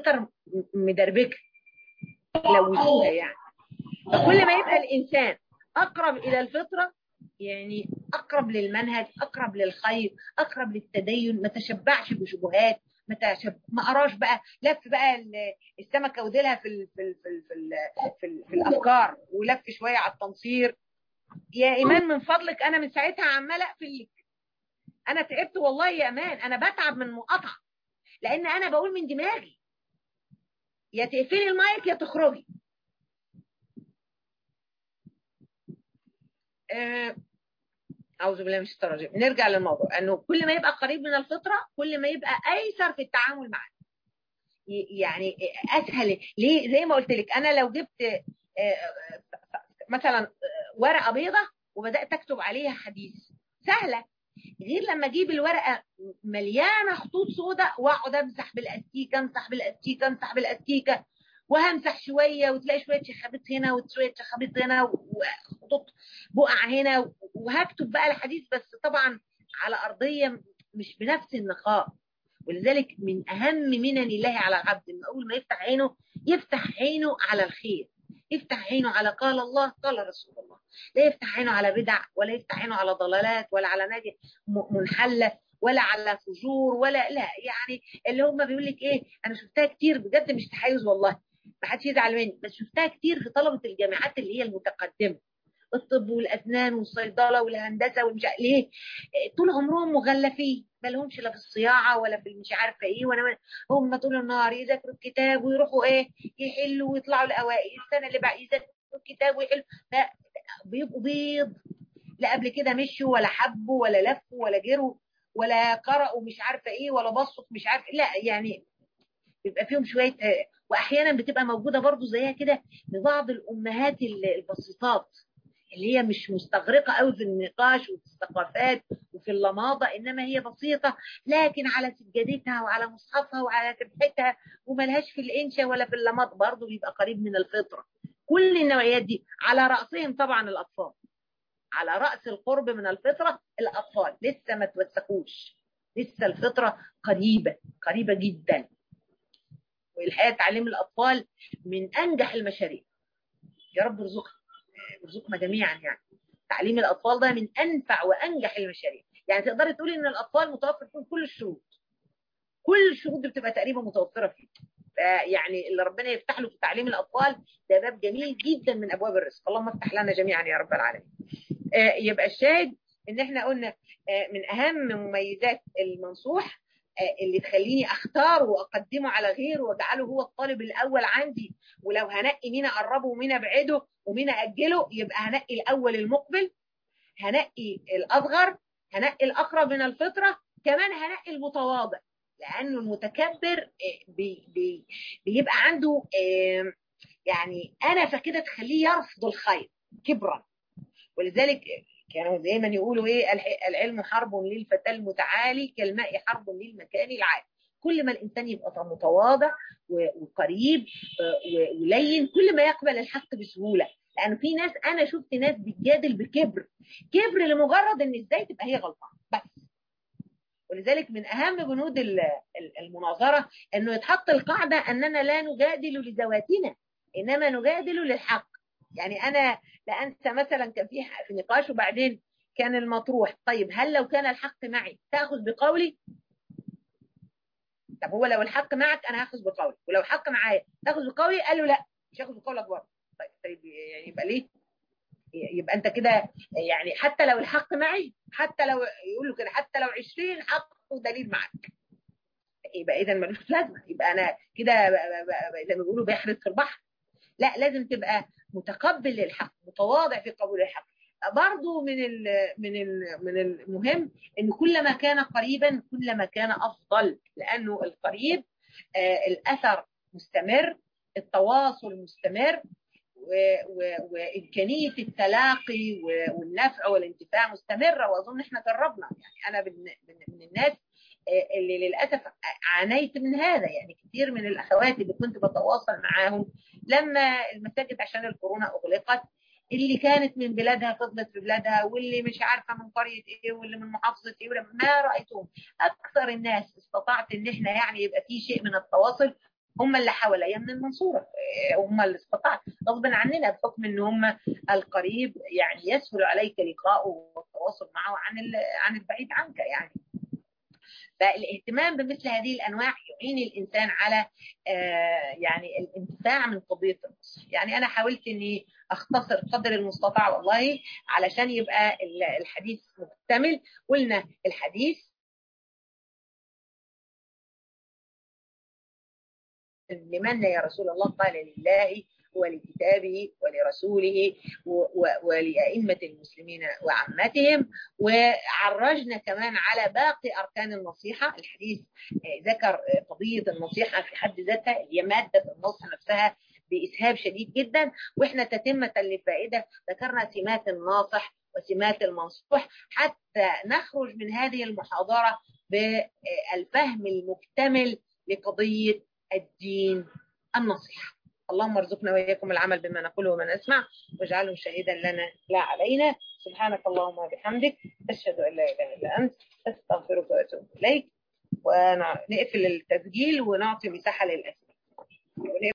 مدربكه لوثوها يعني. فكل ما يبقى الانسان اقرب الى الفطره، يعني اقرب للمنهج، اقرب للخير، اقرب للتدين، ما تشبعش بشبهات، ما تشب... ما قراش بقى لف بقى السمكه وديلها في ال... في ال... في ال... في, ال... في, ال... في الافكار، ولف شويه على التنصير. يا ايمان من فضلك، انا من ساعتها عماله اقفل لك، انا تعبت والله يا امان، انا بتعب من مقاطعه، لان انا بقول من دماغي، يا تقفلي المايك يا تخرجي. آه... اعوذ بالله من الشيطان الرجيم. نرجع للموضوع، انه كل ما يبقى قريب من الفطره كل ما يبقى ايسر في التعامل معاه، يعني اسهل. ليه؟ زي ما قلت لك، انا لو جبت مثلا ورقه بيضه وبدات اكتب عليها حديث سهله، غير لما اجيب الورقه مليانه خطوط سوداء واقعد امسح بالاستيكه امسح بالاستيكه امسح بالاستيكه، وهمسح شويه وتلاقي شويه شخابيط هنا وشويه شخابيط هنا وخطوط بقع هنا، وهكتب بقى الحديث بس طبعا على ارضيه مش بنفس النقاء. ولذلك من اهم منن الله على العبد ان اول ما يفتح عينه يفتح عينه على الخير، يفتح عينه على قال الله قال رسول الله، لا يفتح عينه على بدع، ولا يفتح عينه على ضلالات، ولا على نادي منحله، ولا على فجور، ولا لا يعني اللي هم بيقول لك ايه. انا شفتها كتير بجد، مش تحيز والله، ما حدش يزعل مني، بس شفتها كتير في طلبه الجامعات اللي هي المتقدمه، الطب والاسنان والصيدله والهندسه والمش ليه طول عمرهم مغلفين، ما لهمش لا في الصياعه ولا في مش عارفه ايه، وانا هم طول النهار يذاكروا الكتاب ويروحوا ايه يحلوا ويطلعوا الاوائل، السنه اللي بعد يذاكروا الكتاب ويحلوا، بيبقوا بيض، لا قبل كده مشوا ولا حبوا ولا لفوا ولا جروا ولا قرأوا مش عارفه ايه ولا بصوا مش عارفه، لا يعني بيبقى فيهم شويه. واحيانا بتبقى موجوده برضو زيها كده لبعض الامهات البسيطات اللي هي مش مستغرقه قوي في النقاش وفي الثقافات وفي اللماضه، انما هي بسيطه لكن على سجادتها وعلى مصحفها وعلى كتابتها وملهاش في الانشا ولا في اللماضه، برضو بيبقى قريب من الفطره. كل النوعيات دي على راسهم طبعا الاطفال، على راس القرب من الفطره الاطفال لسه ما توسخوش، لسه الفطره قريبه قريبه جدا. والحقيقه تعليم الاطفال من انجح المشاريع، يا رب ارزقنا ارزقنا جميعا. يعني تعليم الاطفال ده من انفع وانجح المشاريع، يعني تقدري تقولي ان الاطفال متوفر فيهم كل الشروط، كل الشروط دي بتبقى تقريبا متوفره فيه. يعني اللي ربنا يفتح له في تعليم الاطفال ده باب جميل جدا من ابواب الرزق، اللهم افتح لنا جميعا يا رب العالمين. يبقى الشاهد ان احنا قلنا من اهم مميزات المنصوح اللي تخليني اختاره واقدمه على غيره واجعله هو الطالب الاول عندي، ولو هنقي مين اقربه ومين ابعده ومين اجله، يبقى هنقي الاول المقبل، هنقي الاصغر، هنقي الاقرب من الفطره، كمان هنقي المتواضع، لانه المتكبر بي بي بيبقى عنده يعني انفه كده تخليه يرفض الخير كبرا. ولذلك كانوا دايما يقولوا ايه، العلم حرب للفتى المتعالي كالماء حرب للمكان العالي. كل ما الانسان يبقى متواضع وقريب ولين كل ما يقبل الحق بسهوله، لان في ناس انا شفت ناس بتجادل بكبر، كبر لمجرد ان ازاي تبقى هي غلطانه بس. ولذلك من اهم بنود المناظره انه يتحط القاعده اننا لا نجادل لذواتنا انما نجادل للحق. يعني انا لا انسى مثلا كان في في نقاش وبعدين كان المطروح، طيب هل لو كان الحق معي تاخذ بقولي؟ طب هو لو الحق معك انا هاخذ بقولي، ولو الحق معايا تاخذ بقولي؟ قال له لا مش هاخذ بقولك برضه. طيب طيب يعني يبقى ليه؟ يبقى انت كده يعني حتى لو الحق معي، حتى لو يقول له كده حتى لو عشرين حق ودليل معك، يبقى اذا ملوش لازمه، يبقى انا كده زي ما بيقولوا بيحرث في البحر. لا لازم تبقى متقبل للحق، متواضع في قبول الحق. برضو من ال من ال من المهم ان كلما كان قريبا كلما كان افضل، لانه القريب آه الاثر مستمر، التواصل مستمر، وامكانيه التلاقي والنفع والانتفاع مستمره. واظن احنا جربنا، يعني انا من الناس اللي للاسف عانيت من هذا، يعني كثير من الاخوات اللي كنت بتواصل معاهم لما المساجد عشان الكورونا اغلقت، اللي كانت من بلادها فضلت في بلادها، واللي مش عارفه من قريه ايه واللي من محافظه ايه، ما رايتهم اكثر الناس استطعت ان احنا يعني يبقى في شيء من التواصل هم اللي حواليا من المنصورة، هم اللي استطاعوا غصب عننا بحكم ان هم القريب، يعني يسهل عليك لقاءه والتواصل معه عن عن البعيد عنك يعني. فالاهتمام بمثل هذه الانواع يعين الانسان على آه يعني الانتفاع من قضيه النصح. يعني انا حاولت اني اختصر قدر المستطاع والله علشان يبقى الحديث مكتمل. قلنا الحديث لمن يا رسول الله؟ قال لله ولكتابه ولرسوله ولأئمة المسلمين وعامتهم. وعرجنا كمان على باقي أركان النصيحة. الحديث ذكر قضية النصيحة في حد ذاتها، هي مادة النصح نفسها بإسهاب شديد جدا. وإحنا تتمة للفائدة ذكرنا سمات الناصح وسمات المنصوح حتى نخرج من هذه المحاضرة بالفهم المكتمل لقضية الدين النصيحة. اللهم ارزقنا وإياكم العمل بما نقوله وما نسمع، واجعله شهيدا لنا لا علينا. سبحانك اللهم وبحمدك، أشهد أن لا إله إلا أنت، أستغفرك وأتوب إليك. ونقفل التسجيل ونعطي مساحة للأسئلة.